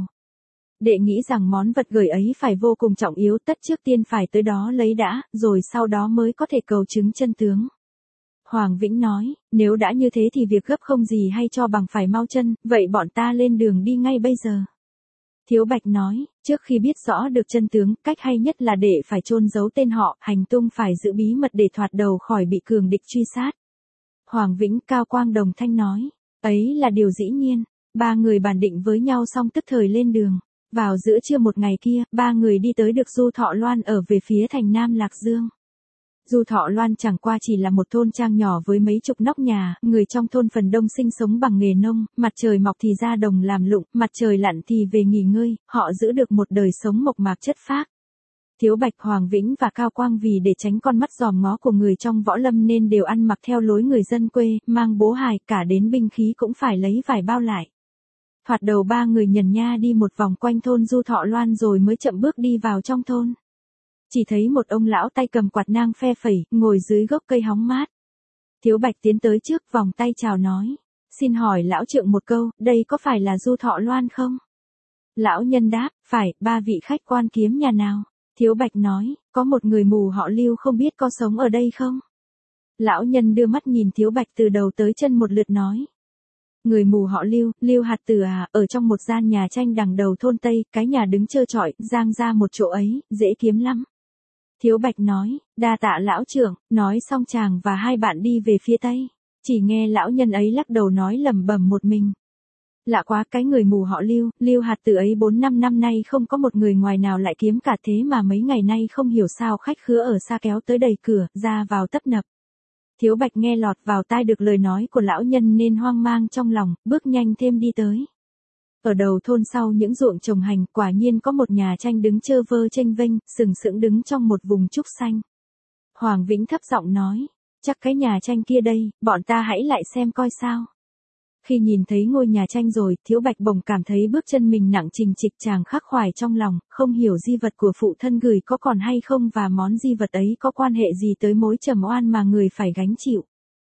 Đệ nghĩ rằng món vật gửi ấy phải vô cùng trọng yếu, tất trước tiên phải tới đó lấy đã, rồi sau đó mới có thể cầu chứng chân tướng. Hoàng Vĩnh nói, nếu đã như thế thì việc gấp không gì hay cho bằng phải mau chân, vậy bọn ta lên đường đi ngay bây giờ. Thiếu Bạch nói, trước khi biết rõ được chân tướng, cách hay nhất là để phải chôn giấu tên họ, hành tung phải giữ bí mật để thoạt đầu khỏi bị cường địch truy sát. Hoàng Vĩnh, Cao Quang đồng thanh nói, ấy là điều dĩ nhiên. Ba người bàn định với nhau xong tức thời lên đường. Vào giữa trưa một ngày kia, ba người đi tới được Du Thọ Loan ở về phía thành Nam Lạc Dương. Du Thọ Loan chẳng qua chỉ là một thôn trang nhỏ với mấy chục nóc nhà, người trong thôn phần đông sinh sống bằng nghề nông, mặt trời mọc thì ra đồng làm lụng, mặt trời lặn thì về nghỉ ngơi, họ giữ được một đời sống mộc mạc chất phác. Thiếu Bạch, Hoàng Vĩnh và Cao Quang vì để tránh con mắt dòm ngó của người trong võ lâm nên đều ăn mặc theo lối người dân quê, mang bố hài, cả đến binh khí cũng phải lấy vải bao lại. Thoạt đầu ba người nhần nha đi một vòng quanh thôn Du Thọ Loan rồi mới chậm bước đi vào trong thôn. Chỉ thấy một ông lão tay cầm quạt nang phe phẩy, ngồi dưới gốc cây hóng mát. Thiếu Bạch tiến tới trước vòng tay chào nói, xin hỏi lão trượng một câu, đây có phải là Du Thọ Loan không? Lão nhân đáp, phải, ba vị khách quan kiếm nhà nào? Thiếu Bạch nói, có một người mù họ Lưu không biết có sống ở đây không? Lão nhân đưa mắt nhìn Thiếu Bạch từ đầu tới chân một lượt nói. Người mù họ Lưu, Lưu Hạt Tử à, ở trong một gian nhà tranh đằng đầu thôn Tây, cái nhà đứng trơ trọi, giang ra một chỗ ấy, dễ kiếm lắm. Thiếu Bạch nói, đa tạ lão trưởng, nói xong chàng và hai bạn đi về phía Tây. Chỉ nghe lão nhân ấy lắc đầu nói lẩm bẩm một mình. Lạ quá, cái người mù họ Lưu, Lưu Hạt Tử ấy 4-5 năm nay không có một người ngoài nào lại kiếm cả, thế mà mấy ngày nay không hiểu sao khách khứa ở xa kéo tới đầy cửa, ra vào tấp nập. Thiếu Bạch nghe lọt vào tai được lời nói của lão nhân nên hoang mang trong lòng, bước nhanh thêm đi tới. Ở đầu thôn sau những ruộng trồng hành, quả nhiên có một nhà tranh đứng chơ vơ chênh vênh, sừng sững đứng trong một vùng trúc xanh. Hoàng Vĩnh thấp giọng nói, chắc cái nhà tranh kia đây, bọn ta hãy lại xem coi sao. Khi nhìn thấy ngôi nhà tranh rồi, Thiếu Bạch bỗng cảm thấy bước chân mình nặng trình trịch, chàng khắc khoải trong lòng, không hiểu di vật của phụ thân gửi có còn hay không và món di vật ấy có quan hệ gì tới mối trầm oan mà người phải gánh chịu.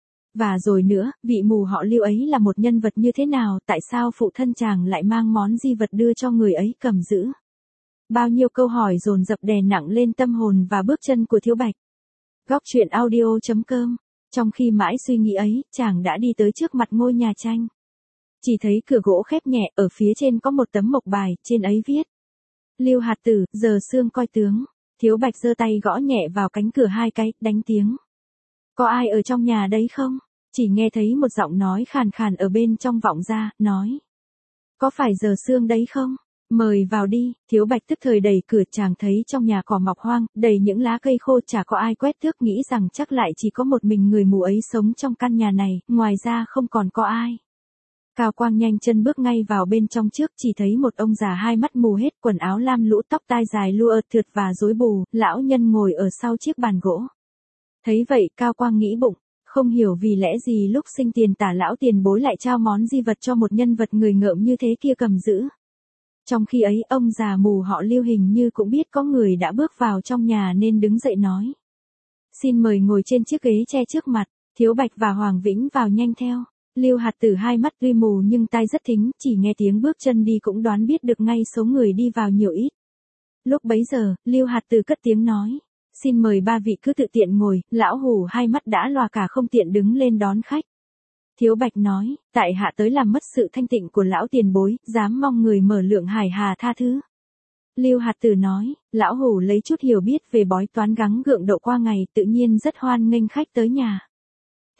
Và rồi nữa, vị mù họ Lưu ấy là một nhân vật như thế nào, tại sao phụ thân chàng lại mang món di vật đưa cho người ấy cầm giữ? Bao nhiêu câu hỏi dồn dập đè nặng lên tâm hồn và bước chân của Thiếu Bạch. Góc Chuyện Audio.com. Trong khi mãi suy nghĩ ấy, chàng đã đi tới trước mặt ngôi nhà tranh. Chỉ thấy cửa gỗ khép nhẹ, ở phía trên có một tấm mộc bài, trên ấy viết. Lưu Hạt Tử, giờ xương coi tướng. Thiếu Bạch giơ tay gõ nhẹ vào cánh cửa hai cái, đánh tiếng. Có ai ở trong nhà đấy không? Chỉ nghe thấy một giọng nói khàn khàn ở bên trong vọng ra, nói. Có phải giờ xương đấy không? Mời vào đi. Thiếu Bạch tức thời đẩy cửa, chàng thấy trong nhà cỏ mọc hoang, đầy những lá cây khô, chả có ai quét tước, nghĩ rằng chắc lại chỉ có một mình người mù ấy sống trong căn nhà này, ngoài ra không còn có ai. Cao Quang nhanh chân bước ngay vào bên trong trước, chỉ thấy một ông già hai mắt mù hết, quần áo lam lũ, tóc tai dài lua ợt thượt và rối bù, lão nhân ngồi ở sau chiếc bàn gỗ. Thấy vậy, Cao Quang nghĩ bụng, không hiểu vì lẽ gì lúc sinh tiền Tả lão tiền bối lại trao món di vật cho một nhân vật người ngợm như thế kia cầm giữ. Trong khi ấy, ông già mù họ Lưu hình như cũng biết có người đã bước vào trong nhà nên đứng dậy nói. Xin mời ngồi trên chiếc ghế tre trước mặt. Thiếu Bạch và Hoàng Vĩnh vào nhanh theo. Lưu Hạt Tử hai mắt tuy mù nhưng tai rất thính, chỉ nghe tiếng bước chân đi cũng đoán biết được ngay số người đi vào nhiều ít. Lúc bấy giờ, Lưu Hạt Tử cất tiếng nói. Xin mời ba vị cứ tự tiện ngồi, lão hủ hai mắt đã lòa cả không tiện đứng lên đón khách. Thiếu Bạch nói, tại hạ tới làm mất sự thanh tịnh của lão tiền bối, dám mong người mở lượng hải hà tha thứ. Lưu Hạt Tử nói, lão hủ lấy chút hiểu biết về bói toán gắng gượng độ qua ngày, tự nhiên rất hoan nghênh khách tới nhà.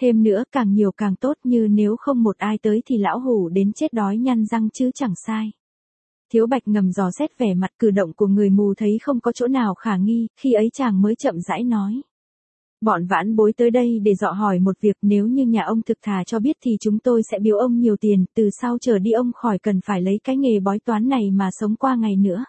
Thêm nữa càng nhiều càng tốt, như nếu không một ai tới thì lão hủ đến chết đói nhăn răng chứ chẳng sai. Thiếu Bạch ngầm dò xét vẻ mặt cử động của người mù thấy không có chỗ nào khả nghi, khi ấy chàng mới chậm rãi nói. Bọn vãn bối tới đây để dọ hỏi một việc, nếu như nhà ông thực thà cho biết thì chúng tôi sẽ biếu ông nhiều tiền, từ sau trở đi ông khỏi cần phải lấy cái nghề bói toán này mà sống qua ngày nữa.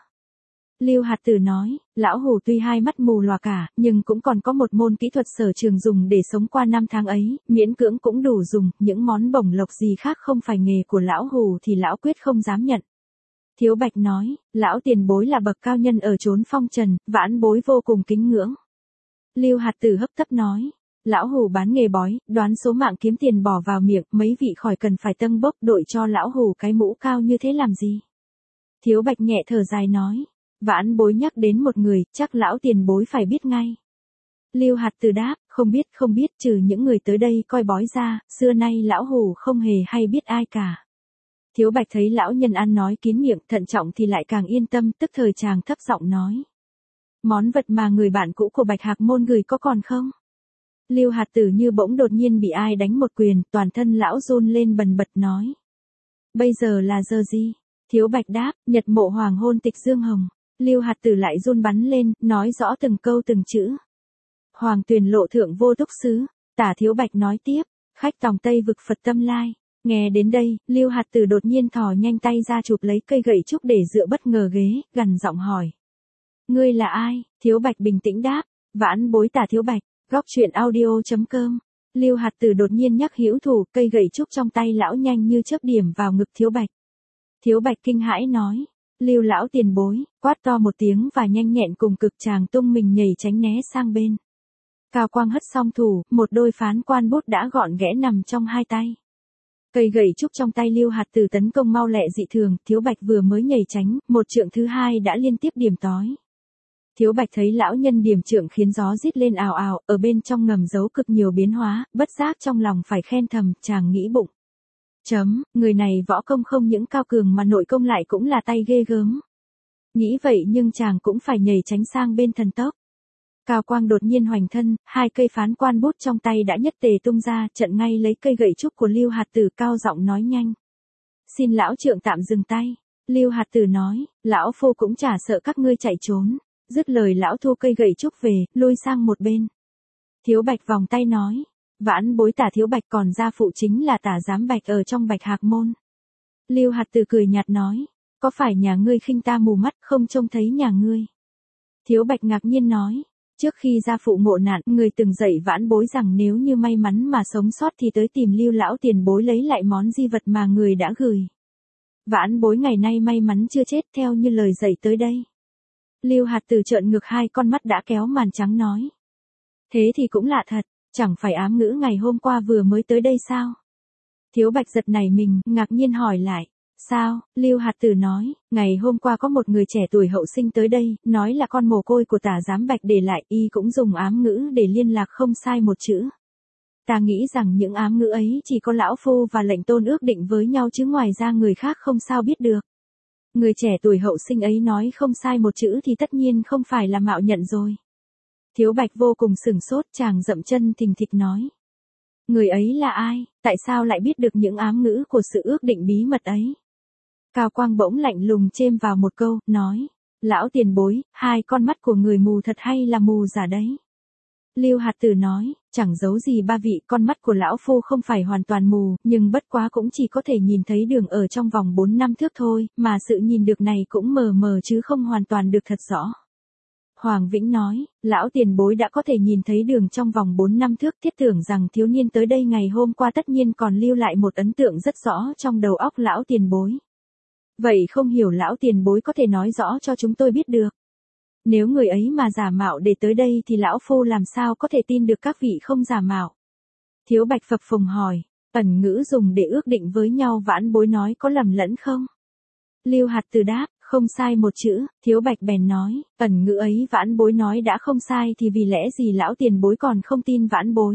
Lưu Hạt Tử nói, lão hủ tuy hai mắt mù lòa cả, nhưng cũng còn có một môn kỹ thuật sở trường dùng để sống qua năm tháng ấy, miễn cưỡng cũng đủ dùng, những món bổng lộc gì khác không phải nghề của lão hủ thì lão quyết không dám nhận. Thiếu Bạch nói, lão tiền bối là bậc cao nhân ở chốn phong trần, vãn bối vô cùng kính ngưỡng. Lưu Hạt Tử hấp tấp nói, lão hủ bán nghề bói, đoán số mạng kiếm tiền bỏ vào miệng, mấy vị khỏi cần phải tâng bốc đội cho lão hủ cái mũ cao như thế làm gì. Thiếu Bạch nhẹ thở dài nói, vãn bối nhắc đến một người, chắc lão tiền bối phải biết ngay. Lưu Hạt Tử đáp, không biết, trừ những người tới đây coi bói ra, xưa nay lão hủ không hề hay biết ai cả. Thiếu Bạch thấy lão nhân ăn nói kín miệng, thận trọng thì lại càng yên tâm, tức thời chàng thấp giọng nói. Món vật mà người bạn cũ của Bạch Hạc Môn gửi có còn không? Lưu Hạt Tử như bỗng đột nhiên bị ai đánh một quyền, toàn thân lão run lên bần bật nói. Bây giờ là giờ gì? Thiếu Bạch đáp, nhật mộ hoàng hôn tịch dương hồng. Lưu Hạt Tử lại run bắn lên, nói rõ từng câu từng chữ. Hoàng tuyền lộ thượng vô túc xứ. Tả Thiếu Bạch nói tiếp, khách tòng Tây vực Phật tâm lai. Nghe đến đây, Lưu Hạt Tử đột nhiên thò nhanh tay ra chụp lấy cây gậy trúc để dựa bất ngờ ghế, gằn giọng hỏi. Ngươi là ai? Thiếu Bạch bình tĩnh đáp, vãn bối Tả Thiếu Bạch, góc truyện audio.com. Lưu Hạt Tử đột nhiên nhắc hữu thủ, cây gậy trúc trong tay lão nhanh như chớp điểm vào ngực Thiếu Bạch. Thiếu Bạch kinh hãi nói, Lưu lão tiền bối, quát to một tiếng và nhanh nhẹn cùng cực chàng tung mình nhảy tránh né sang bên. Cao quang hất song thủ, một đôi phán quan bút đã gọn ghẽ nằm trong hai tay. Cây gậy trúc trong tay Lưu Hạt Tử tấn công mau lẹ dị thường, Thiếu Bạch vừa mới nhảy tránh, một trượng thứ hai đã liên tiếp điểm tói. Thiếu Bạch thấy lão nhân điểm trượng khiến gió rít lên ào ào, ở bên trong ngầm giấu cực nhiều biến hóa, bất giác trong lòng phải khen thầm, chàng nghĩ bụng. Người này võ công không những cao cường mà nội công lại cũng là tay ghê gớm. Nghĩ vậy nhưng chàng cũng phải nhảy tránh sang bên thần tốc. Cao quang đột nhiên hoành thân, hai cây phán quan bút trong tay đã nhất tề tung ra, chặn ngay lấy cây gậy trúc của Lưu Hạt Tử, cao giọng nói nhanh. Xin lão trượng tạm dừng tay. Lưu Hạt Tử nói, lão phu cũng chả sợ các ngươi chạy trốn. Dứt lời lão thu cây gậy trúc về, lui sang một bên. Thiếu Bạch vòng tay nói, vãn bối Tả Thiếu Bạch, còn gia phụ chính là Tả Giám Bạch ở trong Bạch Hạc Môn. Lưu Hạt Tử cười nhạt nói, có phải nhà ngươi khinh ta mù mắt không trông thấy nhà ngươi? Thiếu Bạch ngạc nhiên nói, trước khi gia phụ ngộ nạn, người từng dạy vãn bối rằng nếu như may mắn mà sống sót thì tới tìm Lưu lão tiền bối lấy lại món di vật mà người đã gửi. Vãn bối ngày nay may mắn chưa chết theo như lời dạy tới đây. Lưu Hạt Tử trợn ngược hai con mắt đã kéo màn trắng nói. Thế thì cũng lạ thật, chẳng phải ám ngữ ngày hôm qua vừa mới tới đây sao? Thiếu Bạch giật nảy mình, ngạc nhiên hỏi lại. Sao? Lưu Hạt Tử nói, ngày hôm qua có một người trẻ tuổi hậu sinh tới đây, nói là con mồ côi của Tả Giám Bạch để lại, y cũng dùng ám ngữ để liên lạc không sai một chữ. Ta nghĩ rằng những ám ngữ ấy chỉ có lão phu và lệnh tôn ước định với nhau chứ ngoài ra người khác không sao biết được. Người trẻ tuổi hậu sinh ấy nói không sai một chữ thì tất nhiên không phải là mạo nhận rồi. Thiếu Bạch vô cùng sửng sốt, chàng dậm chân thình thịch nói. Người ấy là ai, tại sao lại biết được những ám ngữ của sự ước định bí mật ấy? Cao quang bỗng lạnh lùng chêm vào một câu, nói. Lão tiền bối, hai con mắt của người mù thật hay là mù giả đấy? Lưu Hạt Tử nói, chẳng giấu gì ba vị, con mắt của lão phu không phải hoàn toàn mù, nhưng bất quá cũng chỉ có thể nhìn thấy đường ở trong vòng 4 năm thước thôi, mà sự nhìn được này cũng mờ mờ chứ không hoàn toàn được thật rõ. Hoàng Vĩnh nói, lão tiền bối đã có thể nhìn thấy đường trong vòng 4 năm thước, thiết tưởng rằng thiếu niên tới đây ngày hôm qua tất nhiên còn lưu lại một ấn tượng rất rõ trong đầu óc lão tiền bối. Vậy không hiểu lão tiền bối có thể nói rõ cho chúng tôi biết được. Nếu người ấy mà giả mạo để tới đây thì lão phu làm sao có thể tin được các vị không giả mạo? Thiếu Bạch phập phồng hỏi, ẩn ngữ dùng để ước định với nhau vãn bối nói có lầm lẫn không? Lưu Hạt Tử đáp, không sai một chữ. Thiếu Bạch bèn nói, ẩn ngữ ấy vãn bối nói đã không sai thì vì lẽ gì lão tiền bối còn không tin vãn bối?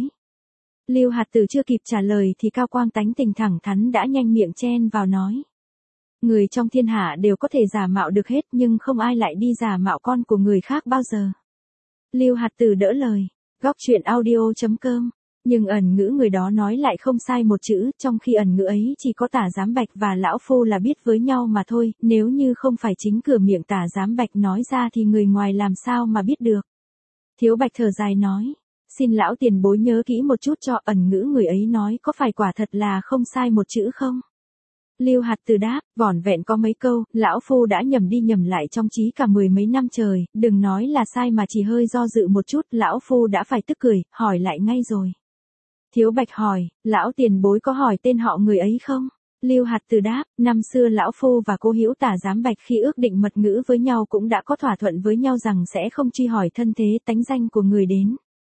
Lưu Hạt Tử chưa kịp trả lời thì Cao Quang tánh tình thẳng thắn đã nhanh miệng chen vào nói. Người trong thiên hạ đều có thể giả mạo được hết nhưng không ai lại đi giả mạo con của người khác bao giờ. Lưu Hạt Tử đỡ lời. Góc truyện audio.com Nhưng ẩn ngữ người đó nói lại không sai một chữ, trong khi ẩn ngữ ấy chỉ có Tả Giám Bạch và lão phu là biết với nhau mà thôi, nếu như không phải chính cửa miệng Tả Giám Bạch nói ra thì người ngoài làm sao mà biết được. Thiếu Bạch thở dài nói, xin lão tiền bối nhớ kỹ một chút cho ẩn ngữ người ấy nói có phải quả thật là không sai một chữ không? Lưu Hạt Từ đáp, vỏn vẹn có mấy câu, lão phu đã nhầm đi nhầm lại trong trí cả 10 mấy năm trời, đừng nói là sai mà chỉ hơi do dự một chút, lão phu đã phải tức cười, hỏi lại ngay rồi. Thiếu Bạch hỏi, lão tiền bối có hỏi tên họ người ấy không? Lưu Hạt Từ đáp, năm xưa lão phu và cô Hữu Tả Giám Bạch khi ước định mật ngữ với nhau cũng đã có thỏa thuận với nhau rằng sẽ không truy hỏi thân thế tánh danh của người đến.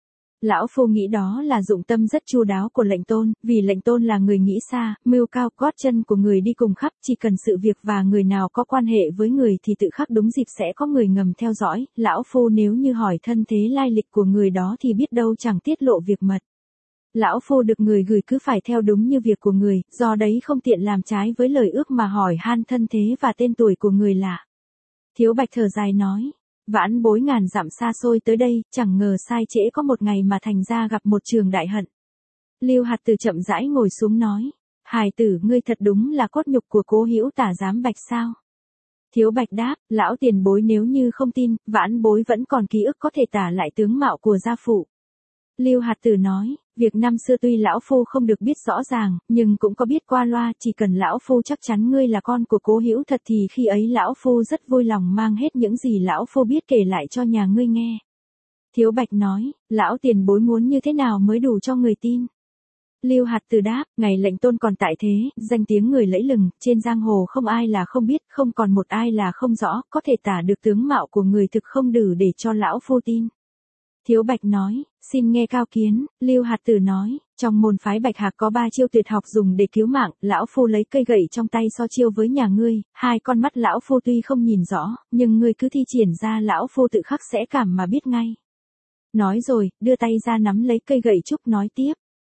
Lão phu nghĩ đó là dụng tâm rất chu đáo của lệnh tôn, vì lệnh tôn là người nghĩ xa, mưu cao, gót chân của người đi cùng khắp, chỉ cần sự việc và người nào có quan hệ với người thì tự khắc đúng dịp sẽ có người ngầm theo dõi, lão phu nếu như hỏi thân thế lai lịch của người đó thì biết đâu chẳng tiết lộ việc mật. Lão phu được người gửi cứ phải theo đúng như việc của người, do đấy không tiện làm trái với lời ước mà hỏi han thân thế và tên tuổi của người lạ. Thiếu Bạch thở dài nói, vãn bối ngàn dặm xa xôi tới đây, chẳng ngờ sai trễ có một ngày mà thành ra gặp một trường đại hận. Lưu Hạt Từ chậm rãi ngồi xuống nói, hài tử ngươi thật đúng là cốt nhục của cố Hữu Tả Giám Bạch sao? Thiếu Bạch đáp, lão tiền bối nếu như không tin, vãn bối vẫn còn ký ức có thể tả lại tướng mạo của gia phụ. Lưu Hạt Từ nói, việc năm xưa tuy lão phu không được biết rõ ràng, nhưng cũng có biết qua loa, chỉ cần lão phu chắc chắn ngươi là con của cố Hữu thật thì khi ấy lão phu rất vui lòng mang hết những gì lão phu biết kể lại cho nhà ngươi nghe. Thiếu Bạch nói, lão tiền bối muốn như thế nào mới đủ cho người tin? Lưu Hạt Từ đáp, ngày lệnh tôn còn tại thế, danh tiếng người lẫy lừng, trên giang hồ không ai là không biết, không còn một ai là không rõ, có thể tả được tướng mạo của người thực không đủ để cho lão phu tin. Thiếu Bạch nói, xin nghe cao kiến. Lưu Hạt Từ nói, trong môn phái Bạch Hạc có 3 chiêu tuyệt học dùng để cứu mạng, lão phu lấy cây gậy trong tay so chiêu với nhà ngươi, hai con mắt lão phu tuy không nhìn rõ, nhưng ngươi cứ thi triển ra lão phu tự khắc sẽ cảm mà biết ngay. Nói rồi, đưa tay ra nắm lấy cây gậy trúc nói tiếp.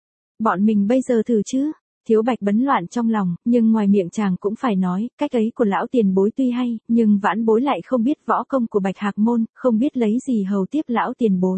Bọn mình bây giờ thử chứ? Thiếu Bạch bấn loạn trong lòng, nhưng ngoài miệng chàng cũng phải nói, cách ấy của lão tiền bối tuy hay, nhưng vãn bối lại không biết võ công của Bạch Hạc môn, không biết lấy gì hầu tiếp lão tiền bối.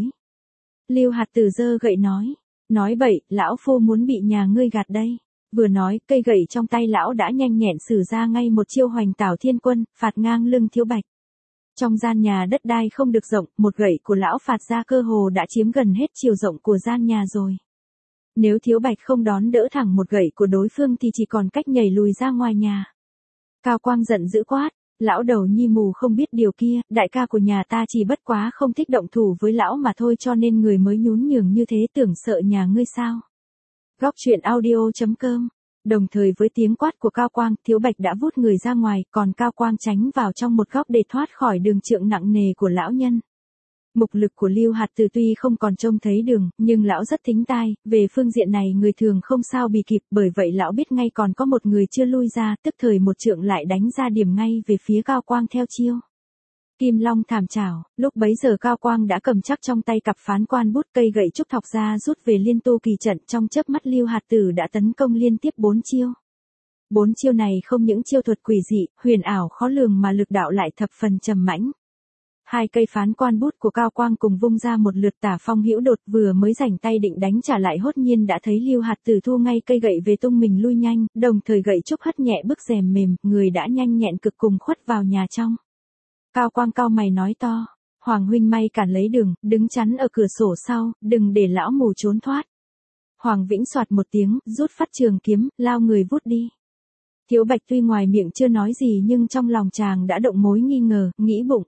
Lưu Hạt Từ giơ gậy nói bậy, lão phu muốn bị nhà ngươi gạt đây. Vừa nói, cây gậy trong tay lão đã nhanh nhẹn sử ra ngay một chiêu hoành tảo thiên quân, phạt ngang lưng Thiếu Bạch. Trong gian nhà đất đai không được rộng, một gậy của lão phạt ra cơ hồ đã chiếm gần hết chiều rộng của gian nhà rồi. Nếu Thiếu Bạch không đón đỡ thẳng một gậy của đối phương thì chỉ còn cách nhảy lùi ra ngoài nhà. Cao Quang giận dữ quát, lão đầu nhi mù không biết điều kia, đại ca của nhà ta chỉ bất quá không thích động thủ với lão mà thôi cho nên người mới nhún nhường như thế, tưởng sợ nhà ngươi sao. Góc truyện audio.com. Đồng thời với tiếng quát của Cao Quang, Thiếu Bạch đã vút người ra ngoài, còn Cao Quang tránh vào trong một góc để thoát khỏi đường trượng nặng nề của lão nhân. Mục lực của Lưu Hạt Từ tuy không còn trông thấy đường, nhưng lão rất thính tai, về phương diện này người thường không sao bị kịp, bởi vậy lão biết ngay còn có một người chưa lui ra, tức thời một trượng lại đánh ra điểm ngay về phía Cao Quang theo chiêu. Kim Long thảm chảo, lúc bấy giờ Cao Quang đã cầm chắc trong tay cặp phán quan bút, cây gậy trúc thọc ra rút về liên tu kỳ trận, trong chớp mắt Lưu Hạt Từ đã tấn công liên tiếp 4 chiêu. 4 chiêu này không những chiêu thuật quỷ dị, huyền ảo khó lường mà lực đạo lại thập phần trầm mãnh. Hai cây phán quan bút của Cao Quang cùng vung ra một lượt, Tả Phong Hữu Đột vừa mới rảnh tay định đánh trả lại hốt nhiên đã thấy Lưu Hạt Từ thu ngay cây gậy về tung mình lui nhanh, đồng thời gậy trúc hất nhẹ bức rèm mềm, người đã nhanh nhẹn cực cùng khuất vào nhà trong. Cao Quang cau mày nói to, Hoàng huynh may cản lấy đường, đứng chắn ở cửa sổ sau, đừng để lão mù trốn thoát. Hoàng Vĩnh soạt một tiếng, rút phát trường kiếm, lao người vút đi. Thiếu Bạch tuy ngoài miệng chưa nói gì nhưng trong lòng chàng đã động mối nghi ngờ, nghĩ bụng.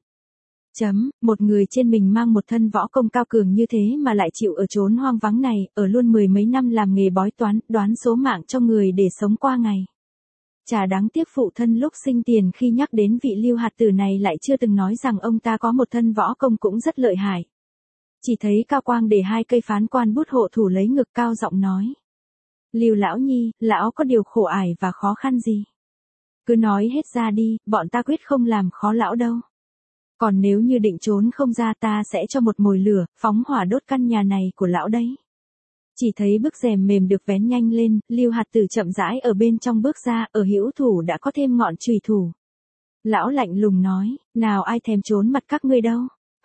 Một người trên mình mang một thân võ công cao cường như thế mà lại chịu ở chốn hoang vắng này, ở luôn 10 mấy năm làm nghề bói toán, đoán số mạng cho người để sống qua ngày. Chả đáng tiếc phụ thân lúc sinh tiền khi nhắc đến vị Lưu Hạt Tử này lại chưa từng nói rằng ông ta có một thân võ công cũng rất lợi hại. Chỉ thấy Cao Quang để hai cây phán quan bút hộ thủ lấy ngực cao giọng nói. Lưu lão nhi, lão có điều khổ ải và khó khăn gì? Cứ nói hết ra đi, bọn ta quyết không làm khó lão đâu. Còn nếu như định trốn không ra ta sẽ cho một mồi lửa, phóng hỏa đốt căn nhà này của lão đấy. Chỉ thấy bức rèm mềm được vén nhanh lên, Lưu Hạt Tử chậm rãi ở bên trong bước ra, ở hữu thủ đã có thêm ngọn chùy thủ. Lão lạnh lùng nói, nào ai thèm trốn mặt các ngươi đâu.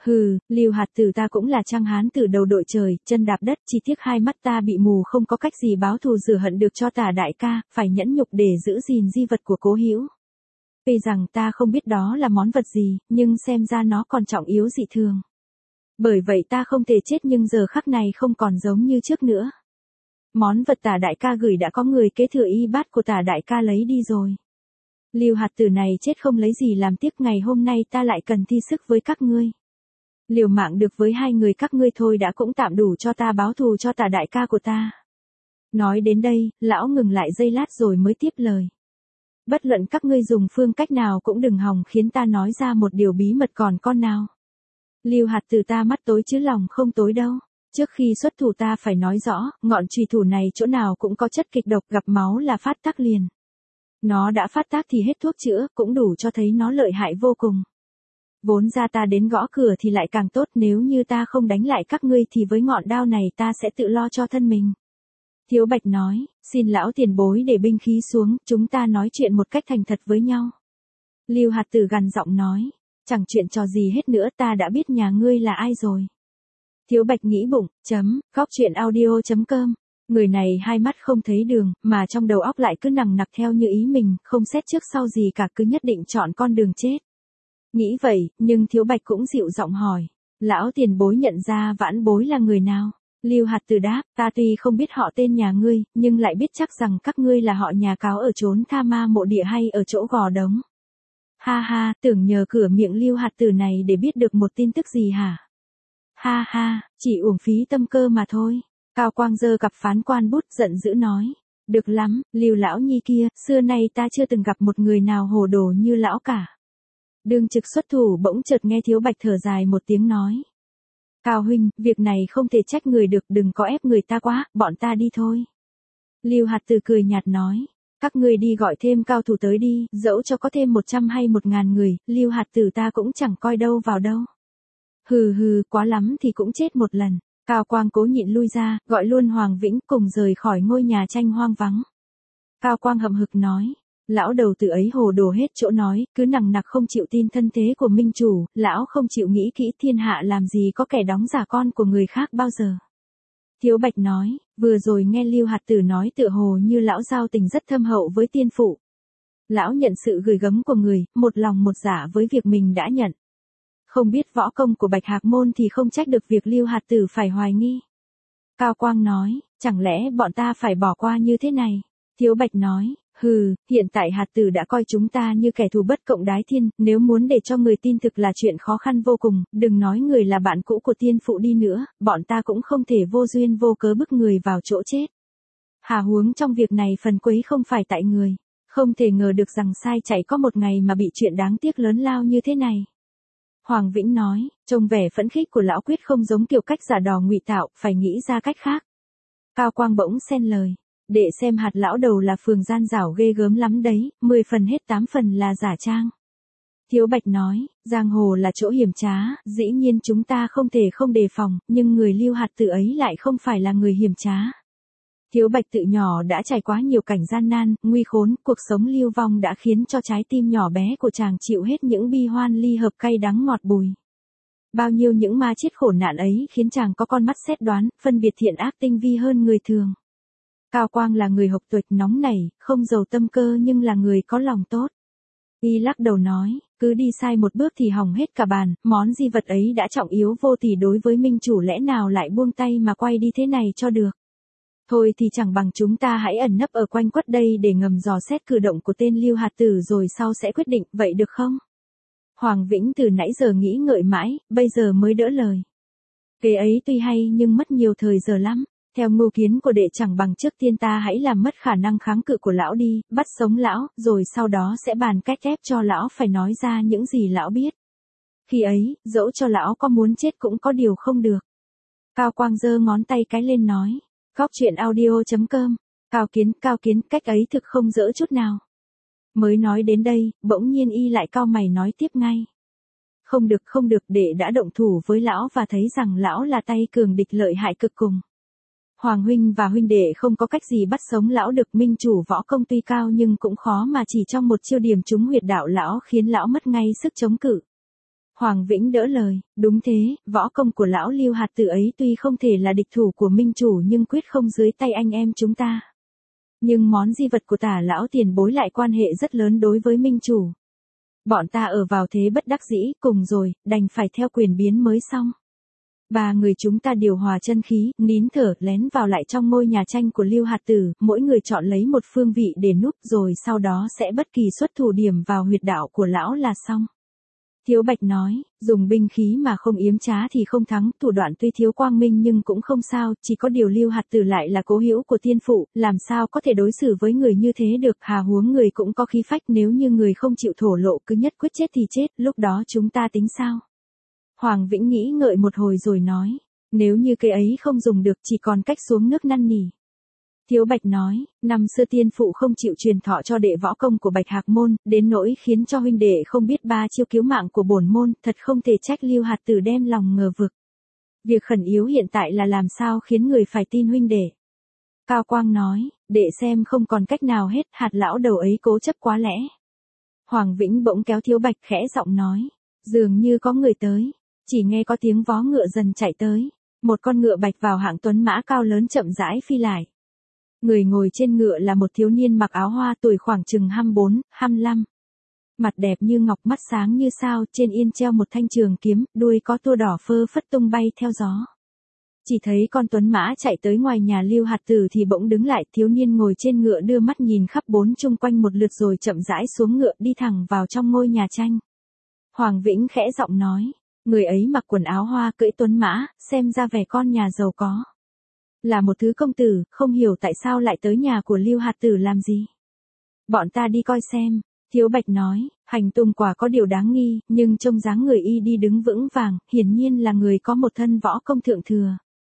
Hừ, Lưu Hạt Tử ta cũng là trang hán từ đầu đội trời, chân đạp đất, chỉ tiếc hai mắt ta bị mù không có cách gì báo thù rửa hận được cho Tả đại ca, phải nhẫn nhục để giữ gìn di vật của Cố Hữu. Tuy rằng ta không biết đó là món vật gì, nhưng xem ra nó còn trọng yếu dị thường. Bởi vậy ta không thể chết nhưng giờ khắc này không còn giống như trước nữa. Món vật Tả đại ca gửi đã có người kế thừa y bát của Tả đại ca lấy đi rồi. Lưu Hạt Tử này chết không lấy gì làm tiếc, ngày hôm nay ta lại cần thi sức với các ngươi. Liều mạng được với hai người các ngươi thôi đã cũng tạm đủ cho ta báo thù cho Tả đại ca của ta. Nói đến đây, lão ngừng lại giây lát rồi mới tiếp lời. Bất luận các ngươi dùng phương cách nào cũng đừng hòng khiến ta nói ra một điều bí mật còn con nào. Lưu Hạt Tử ta mắt tối chứ lòng không tối đâu. Trước khi xuất thủ ta phải nói rõ, ngọn chùy thủ này chỗ nào cũng có chất kịch độc, gặp máu là phát tác liền. Nó đã phát tác thì hết thuốc chữa, cũng đủ cho thấy nó lợi hại vô cùng. Vốn ra ta đến gõ cửa thì lại càng tốt, nếu như ta không đánh lại các ngươi thì với ngọn đao này ta sẽ tự lo cho thân mình. Thiếu Bạch nói, xin lão tiền bối để binh khí xuống, chúng ta nói chuyện một cách thành thật với nhau. Lưu Hạt Tử gằn giọng nói, chẳng chuyện trò gì hết nữa, ta đã biết nhà ngươi là ai rồi. Thiếu Bạch nghĩ bụng, góc.audio.com. Người này hai mắt không thấy đường, mà trong đầu óc lại cứ nằng nặc theo như ý mình, không xét trước sau gì cả, cứ nhất định chọn con đường chết. Nghĩ vậy, nhưng Thiếu Bạch cũng dịu giọng hỏi, lão tiền bối nhận ra vãn bối là người nào? Lưu Hạt Tử đáp, ta tuy không biết họ tên nhà ngươi, nhưng lại biết chắc rằng các ngươi là họ nhà Cáo ở chốn Tha Ma Mộ Địa hay ở chỗ Gò Đống. Ha ha, tưởng nhờ cửa miệng Lưu Hạt Tử này để biết được một tin tức gì hả? Ha ha, chỉ uổng phí tâm cơ mà thôi. Cao Quang giơ cặp phán quan bút giận dữ nói. Được lắm, Lưu lão nhi kia, xưa nay ta chưa từng gặp một người nào hồ đồ như lão cả. Đương trực xuất thủ bỗng chợt nghe Thiếu Bạch thở dài một tiếng nói. Cao huynh, việc này không thể trách người được, đừng có ép người ta quá, bọn ta đi thôi. Lưu Hạt Tử cười nhạt nói. Các ngươi đi gọi thêm cao thủ tới đi, dẫu cho có thêm 100 hay 1000 người, Lưu Hạt Tử ta cũng chẳng coi đâu vào đâu. Hừ hừ, quá lắm thì cũng chết một lần. Cao Quang cố nhịn lui ra, gọi luôn Hoàng Vĩnh cùng rời khỏi ngôi nhà tranh hoang vắng. Cao Quang hậm hực nói, lão đầu tử ấy hồ đồ hết chỗ nói, cứ nằng nặc không chịu tin thân thế của minh chủ, lão không chịu nghĩ kỹ thiên hạ làm gì có kẻ đóng giả con của người khác bao giờ. Thiếu Bạch nói, vừa rồi nghe Lưu Hạt Tử nói tựa hồ như lão giao tình rất thâm hậu với tiên phụ. Lão nhận sự gửi gắm của người, một lòng một dạ với việc mình đã nhận. Không biết võ công của Bạch Hạc Môn thì không trách được việc Lưu Hạt Tử phải hoài nghi. Cao Quang nói, chẳng lẽ bọn ta phải bỏ qua như thế này? Thiếu Bạch nói, hừ, hiện tại Hạt Tử đã coi chúng ta như kẻ thù bất cộng đái thiên, nếu muốn để cho người tin thực là chuyện khó khăn vô cùng, đừng nói người là bạn cũ của tiên phụ đi nữa, bọn ta cũng không thể vô duyên vô cớ bức người vào chỗ chết. Hà huống trong việc này phần quấy không phải tại người, không thể ngờ được rằng sai chạy có một ngày mà bị chuyện đáng tiếc lớn lao như thế này. Hoàng Vĩnh nói, trông vẻ phẫn khích của lão quyết không giống kiểu cách giả đò ngụy tạo, phải nghĩ ra cách khác. Cao Quang bỗng xen lời, để xem Hạt lão đầu là phường gian dảo ghê gớm lắm đấy, 10 phần hết 8 phần là giả trang. Thiếu Bạch nói, giang hồ là chỗ hiểm trá, dĩ nhiên chúng ta không thể không đề phòng, nhưng người Lưu Hạt Tử ấy lại không phải là người hiểm trá. Thiếu Bạch tự nhỏ đã trải quá nhiều cảnh gian nan, nguy khốn, cuộc sống lưu vong đã khiến cho trái tim nhỏ bé của chàng chịu hết những bi hoan ly hợp cay đắng ngọt bùi. Bao nhiêu những ma chết khổ nạn ấy khiến chàng có con mắt xét đoán, phân biệt thiện ác tinh vi hơn người thường. Cao Quang là người hộc tuệch nóng nảy, không giàu tâm cơ nhưng là người có lòng tốt. Y lắc đầu nói, cứ đi sai một bước thì hỏng hết cả bàn, món di vật ấy đã trọng yếu vô tỷ đối với minh chủ, lẽ nào lại buông tay mà quay đi thế này cho được. Thôi thì chẳng bằng chúng ta hãy ẩn nấp ở quanh quất đây để ngầm dò xét cử động của tên Lưu Hạt Tử rồi sau sẽ quyết định, vậy được không? Hoàng Vĩnh từ nãy giờ nghĩ ngợi mãi, bây giờ mới đỡ lời. Kế ấy tuy hay nhưng mất nhiều thời giờ lắm. Theo mưu kiến của đệ chẳng bằng trước tiên ta hãy làm mất khả năng kháng cự của lão đi, bắt sống lão, rồi sau đó sẽ bàn cách ép cho lão phải nói ra những gì lão biết. Khi ấy, dẫu cho lão có muốn chết cũng có điều không được. Cao Quang giơ ngón tay cái lên nói. Góc.audio.com. Cao kiến, cách ấy thực không dỡ chút nào. Mới nói đến đây, bỗng nhiên y lại cau mày nói tiếp ngay. Không được, đệ đã động thủ với lão và thấy rằng lão là tay cường địch lợi hại cực cùng. Hoàng huynh và huynh đệ không có cách gì bắt sống lão được, minh chủ võ công tuy cao nhưng cũng khó mà chỉ trong một chiêu điểm trúng huyệt đạo lão khiến lão mất ngay sức chống cự. Hoàng Vĩnh đỡ lời, đúng thế, võ công của lão Lưu Hạt Tử ấy tuy không thể là địch thủ của minh chủ nhưng quyết không dưới tay anh em chúng ta. Nhưng món di vật của Tả lão tiền bối lại quan hệ rất lớn đối với minh chủ. Bọn ta ở vào thế bất đắc dĩ, cùng rồi, đành phải theo quyền biến mới xong. Ba người chúng ta điều hòa chân khí, nín thở, lén vào lại trong ngôi nhà tranh của Lưu Hạt Tử, mỗi người chọn lấy một phương vị để núp rồi sau đó sẽ bất kỳ xuất thủ điểm vào huyệt đạo của lão là xong. Thiếu Bạch nói, dùng binh khí mà không yếm trá thì không thắng, thủ đoạn tuy thiếu quang minh nhưng cũng không sao, chỉ có điều Lưu Hạt Tử lại là cố hữu của tiên phụ, làm sao có thể đối xử với người như thế được, hà huống người cũng có khí phách, nếu như người không chịu thổ lộ cứ nhất quyết chết thì chết, lúc đó chúng ta tính sao? Hoàng Vĩnh nghĩ ngợi một hồi rồi nói, nếu như cái ấy không dùng được chỉ còn cách xuống nước năn nỉ. Thiếu Bạch nói, năm xưa tiên phụ không chịu truyền thọ cho đệ võ công của Bạch Hạc môn, đến nỗi khiến cho huynh đệ không biết ba chiêu cứu mạng của bổn môn, thật không thể trách Lưu Hạt Tử đem lòng ngờ vực. Việc khẩn yếu hiện tại là làm sao khiến người phải tin huynh đệ. Cao Quang nói, đệ xem không còn cách nào hết, Hạt lão đầu ấy cố chấp quá lẽ. Hoàng Vĩnh bỗng kéo Thiếu Bạch khẽ giọng nói, dường như có người tới, chỉ nghe có tiếng vó ngựa dần chạy tới, một con ngựa bạch vào hạng tuấn mã cao lớn chậm rãi phi lại. Người ngồi trên ngựa là một thiếu niên mặc áo hoa tuổi khoảng chừng 24, 25. Mặt đẹp như ngọc, mắt sáng như sao, trên yên treo một thanh trường kiếm, đuôi có tua đỏ phơ phất tung bay theo gió. Chỉ thấy con tuấn mã chạy tới ngoài nhà Lưu Hạt Tử thì bỗng đứng lại, thiếu niên ngồi trên ngựa đưa mắt nhìn khắp bốn chung quanh một lượt rồi chậm rãi xuống ngựa đi thẳng vào trong ngôi nhà tranh. Hoàng Vĩnh khẽ giọng nói, người ấy mặc quần áo hoa cưỡi tuấn mã, xem ra vẻ con nhà giàu có. Là một thứ công tử, không hiểu tại sao lại tới nhà của Lưu Hạt Tử làm gì. Bọn ta đi coi xem, Thiếu Bạch nói, hành tung quả có điều đáng nghi, nhưng trông dáng người y đi đứng vững vàng, hiển nhiên là người có một thân võ công thượng thừa.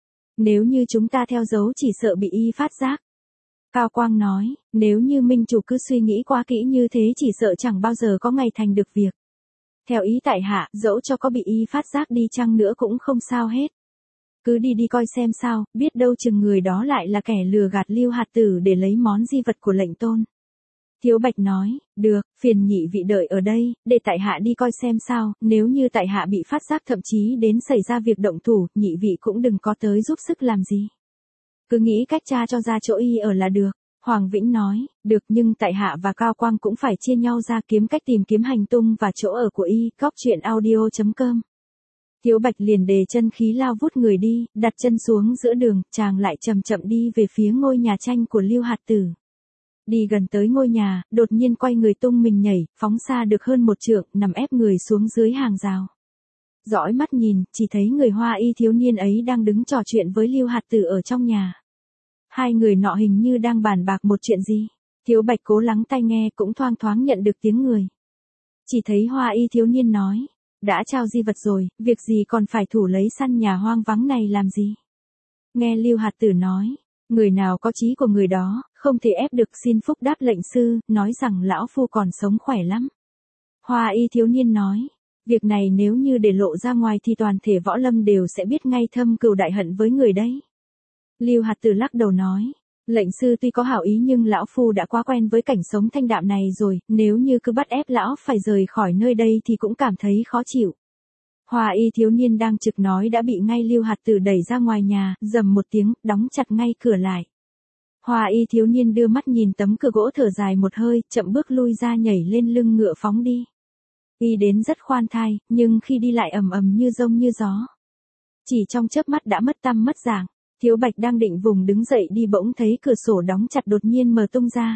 Nếu như chúng ta theo dấu chỉ sợ bị y phát giác. Cao Quang nói, nếu như minh chủ cứ suy nghĩ quá kỹ như thế chỉ sợ chẳng bao giờ có ngày thành được việc. Theo ý tại hạ, dẫu cho có bị y phát giác đi chăng nữa cũng không sao hết. Cứ đi coi xem sao, biết đâu chừng người đó lại là kẻ lừa gạt Lưu Hạt Tử để lấy món di vật của lệnh tôn. Thiếu Bạch nói, được, phiền nhị vị đợi ở đây, để tại hạ đi coi xem sao, nếu như tại hạ bị phát giác thậm chí đến xảy ra việc động thủ, nhị vị cũng đừng có tới giúp sức làm gì. Cứ nghĩ cách tra cho ra chỗ y ở là được. Hoàng Vĩnh nói, được nhưng tại hạ và Cao Quang cũng phải chia nhau ra kiếm cách tìm kiếm hành tung và chỗ ở của y, Góc Truyện Audio.com. Thiếu Bạch liền đề chân khí lao vút người đi, đặt chân xuống giữa đường, chàng lại chậm chậm đi về phía ngôi nhà tranh của Lưu Hạt Tử. Đi gần tới ngôi nhà, đột nhiên quay người tung mình nhảy, phóng xa được hơn một trượng, nằm ép người xuống dưới hàng rào. Dõi mắt nhìn, chỉ thấy người hoa y thiếu niên ấy đang đứng trò chuyện với Lưu Hạt Tử ở trong nhà. Hai người nọ hình như đang bàn bạc một chuyện gì. Thiếu Bạch cố lắng tai nghe cũng thoang thoáng nhận được tiếng người. Chỉ thấy hoa y thiếu niên nói, đã trao di vật rồi, việc gì còn phải thủ lấy săn nhà hoang vắng này làm gì. Nghe Lưu Hạt Tử nói, người nào có chí của người đó, không thể ép được, xin phúc đáp lệnh sư, nói rằng lão phu còn sống khỏe lắm. Hoa y thiếu niên nói, việc này nếu như để lộ ra ngoài thì toàn thể võ lâm đều sẽ biết ngay thâm cừu đại hận với người đấy. Lưu Hạt Tử lắc đầu nói, lệnh sư tuy có hảo ý nhưng lão phu đã quá quen với cảnh sống thanh đạm này rồi, nếu như cứ bắt ép lão phải rời khỏi nơi đây thì cũng cảm thấy khó chịu. Hoa y thiếu niên đang trực nói đã bị ngay Lưu Hạt Tử đẩy ra ngoài nhà, rầm một tiếng, đóng chặt ngay cửa lại. Hoa y thiếu niên đưa mắt nhìn tấm cửa gỗ thở dài một hơi, chậm bước lui ra nhảy lên lưng ngựa phóng đi. Y đến rất khoan thai, nhưng khi đi lại ầm ầm như rông như gió. Chỉ trong chớp mắt đã mất tăm mất dạng. Thiếu Bạch đang định vùng đứng dậy đi bỗng thấy cửa sổ đóng chặt đột nhiên mở tung ra.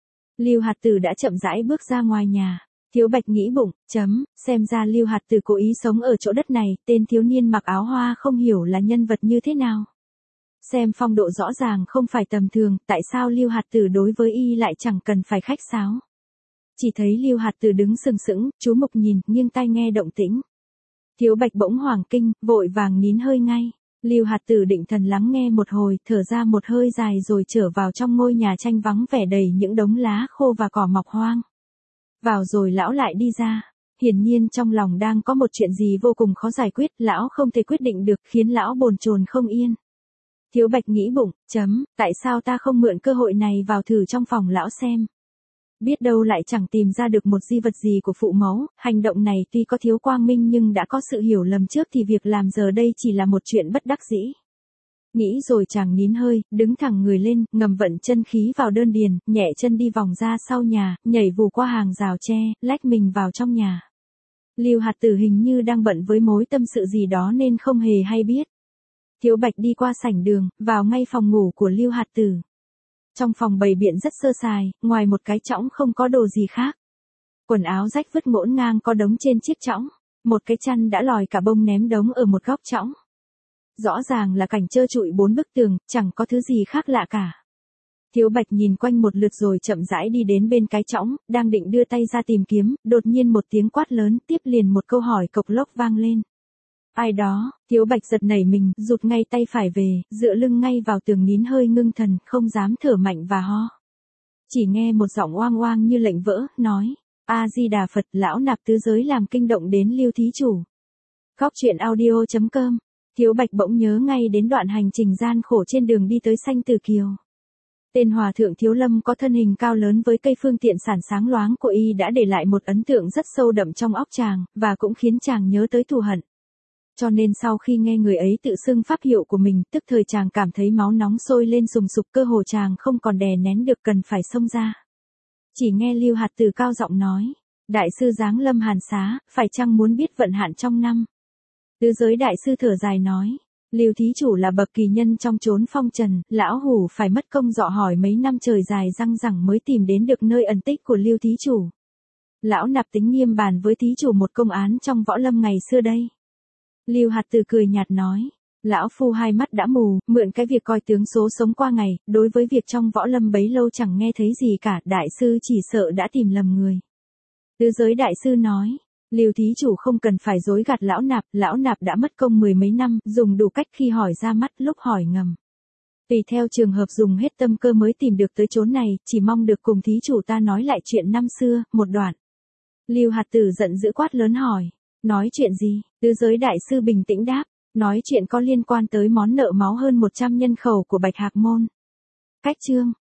Lưu Hạt Tử đã chậm rãi bước ra ngoài nhà. Thiếu Bạch nghĩ bụng, xem ra Lưu Hạt Tử cố ý sống ở chỗ đất này, tên thiếu niên mặc áo hoa không hiểu là nhân vật như thế nào. Xem phong độ rõ ràng không phải tầm thường, tại sao Lưu Hạt Tử đối với y lại chẳng cần phải khách sáo. Chỉ thấy Lưu Hạt Tử đứng sừng sững, chú mục nhìn, nghiêng tai nghe động tĩnh. Thiếu Bạch bỗng hoảng kinh, vội vàng nín hơi ngay. Lưu Hạt Tử định thần lắng nghe một hồi, thở ra một hơi dài rồi trở vào trong ngôi nhà tranh vắng vẻ đầy những đống lá khô và cỏ mọc hoang. Vào rồi lão lại đi ra. Hiển nhiên trong lòng đang có một chuyện gì vô cùng khó giải quyết, lão không thể quyết định được, khiến lão bồn chồn không yên. Thiếu Bạch nghĩ bụng, tại sao ta không mượn cơ hội này vào thử trong phòng lão xem. Biết đâu lại chẳng tìm ra được một di vật gì của phụ mẫu, hành động này tuy có thiếu quang minh nhưng đã có sự hiểu lầm trước thì việc làm giờ đây chỉ là một chuyện bất đắc dĩ. Nghĩ rồi chàng nín hơi, đứng thẳng người lên, ngầm vận chân khí vào đơn điền, nhẹ chân đi vòng ra sau nhà, nhảy vù qua hàng rào tre, lách mình vào trong nhà. Lưu Hạt Tử hình như đang bận với mối tâm sự gì đó nên không hề hay biết. Thiếu Bạch đi qua sảnh đường, vào ngay phòng ngủ của Lưu Hạt Tử. Trong phòng bày biện rất sơ sài, ngoài một cái chõng không có đồ gì khác. Quần áo rách vứt ngổn ngang có đống trên chiếc chõng, một cái chăn đã lòi cả bông ném đống ở một góc chõng. Rõ ràng là cảnh trơ trụi 4 bức tường, chẳng có thứ gì khác lạ cả. Thiếu Bạch nhìn quanh một lượt rồi chậm rãi đi đến bên cái chõng, đang định đưa tay ra tìm kiếm, đột nhiên một tiếng quát lớn, tiếp liền một câu hỏi cộc lốc vang lên. Ai đó? Thiếu Bạch giật nảy mình, rụt ngay tay phải về, dựa lưng ngay vào tường nín hơi ngưng thần, không dám thở mạnh và ho. Chỉ nghe một giọng oang oang như lệnh vỡ, nói, A-di-đà Phật, lão nạp tứ giới làm kinh động đến Lưu thí chủ. Góc truyện audio.com. Thiếu Bạch bỗng nhớ ngay đến đoạn hành trình gian khổ trên đường đi tới Sanh Tử Kiều. Tên Hòa Thượng Thiếu Lâm có thân hình cao lớn với cây phương tiện sản sáng loáng của y đã để lại một ấn tượng rất sâu đậm trong óc chàng, và cũng khiến chàng nhớ tới thù hận. Cho nên sau khi nghe người ấy tự xưng pháp hiệu của mình, tức thời chàng cảm thấy máu nóng sôi lên sùng sục, cơ hồ chàng không còn đè nén được, cần phải xông ra. Chỉ nghe Lưu Hạt Tử cao giọng nói, đại sư giáng lâm Hàn Xá, phải chăng muốn biết vận hạn trong năm? Tứ giới đại sư thở dài nói, Lưu thí chủ là bậc kỳ nhân trong chốn phong trần, lão hủ phải mất công dọ hỏi mấy năm trời dài răng rẳng mới tìm đến được nơi ẩn tích của Lưu thí chủ. Lão nạp tính nghiêm bàn với thí chủ một công án trong võ lâm ngày xưa đây. Lưu Hạt Tử cười nhạt nói, lão phu hai mắt đã mù, mượn cái việc coi tướng số sống qua ngày, đối với việc trong võ lâm bấy lâu chẳng nghe thấy gì cả, đại sư chỉ sợ đã tìm lầm người. Tứ giới đại sư nói, Lưu thí chủ không cần phải dối gạt lão nạp đã mất công 10 mấy năm, dùng đủ cách khi hỏi ra mắt, lúc hỏi ngầm. Tùy theo trường hợp dùng hết tâm cơ mới tìm được tới chốn này, chỉ mong được cùng thí chủ ta nói lại chuyện năm xưa, một đoạn. Lưu Hạt Tử giận dữ quát lớn hỏi, nói chuyện gì? Tứ giới đại sư bình tĩnh đáp, nói chuyện có liên quan tới món nợ máu hơn 100 nhân khẩu của Bạch Hạc Môn. Cách chương.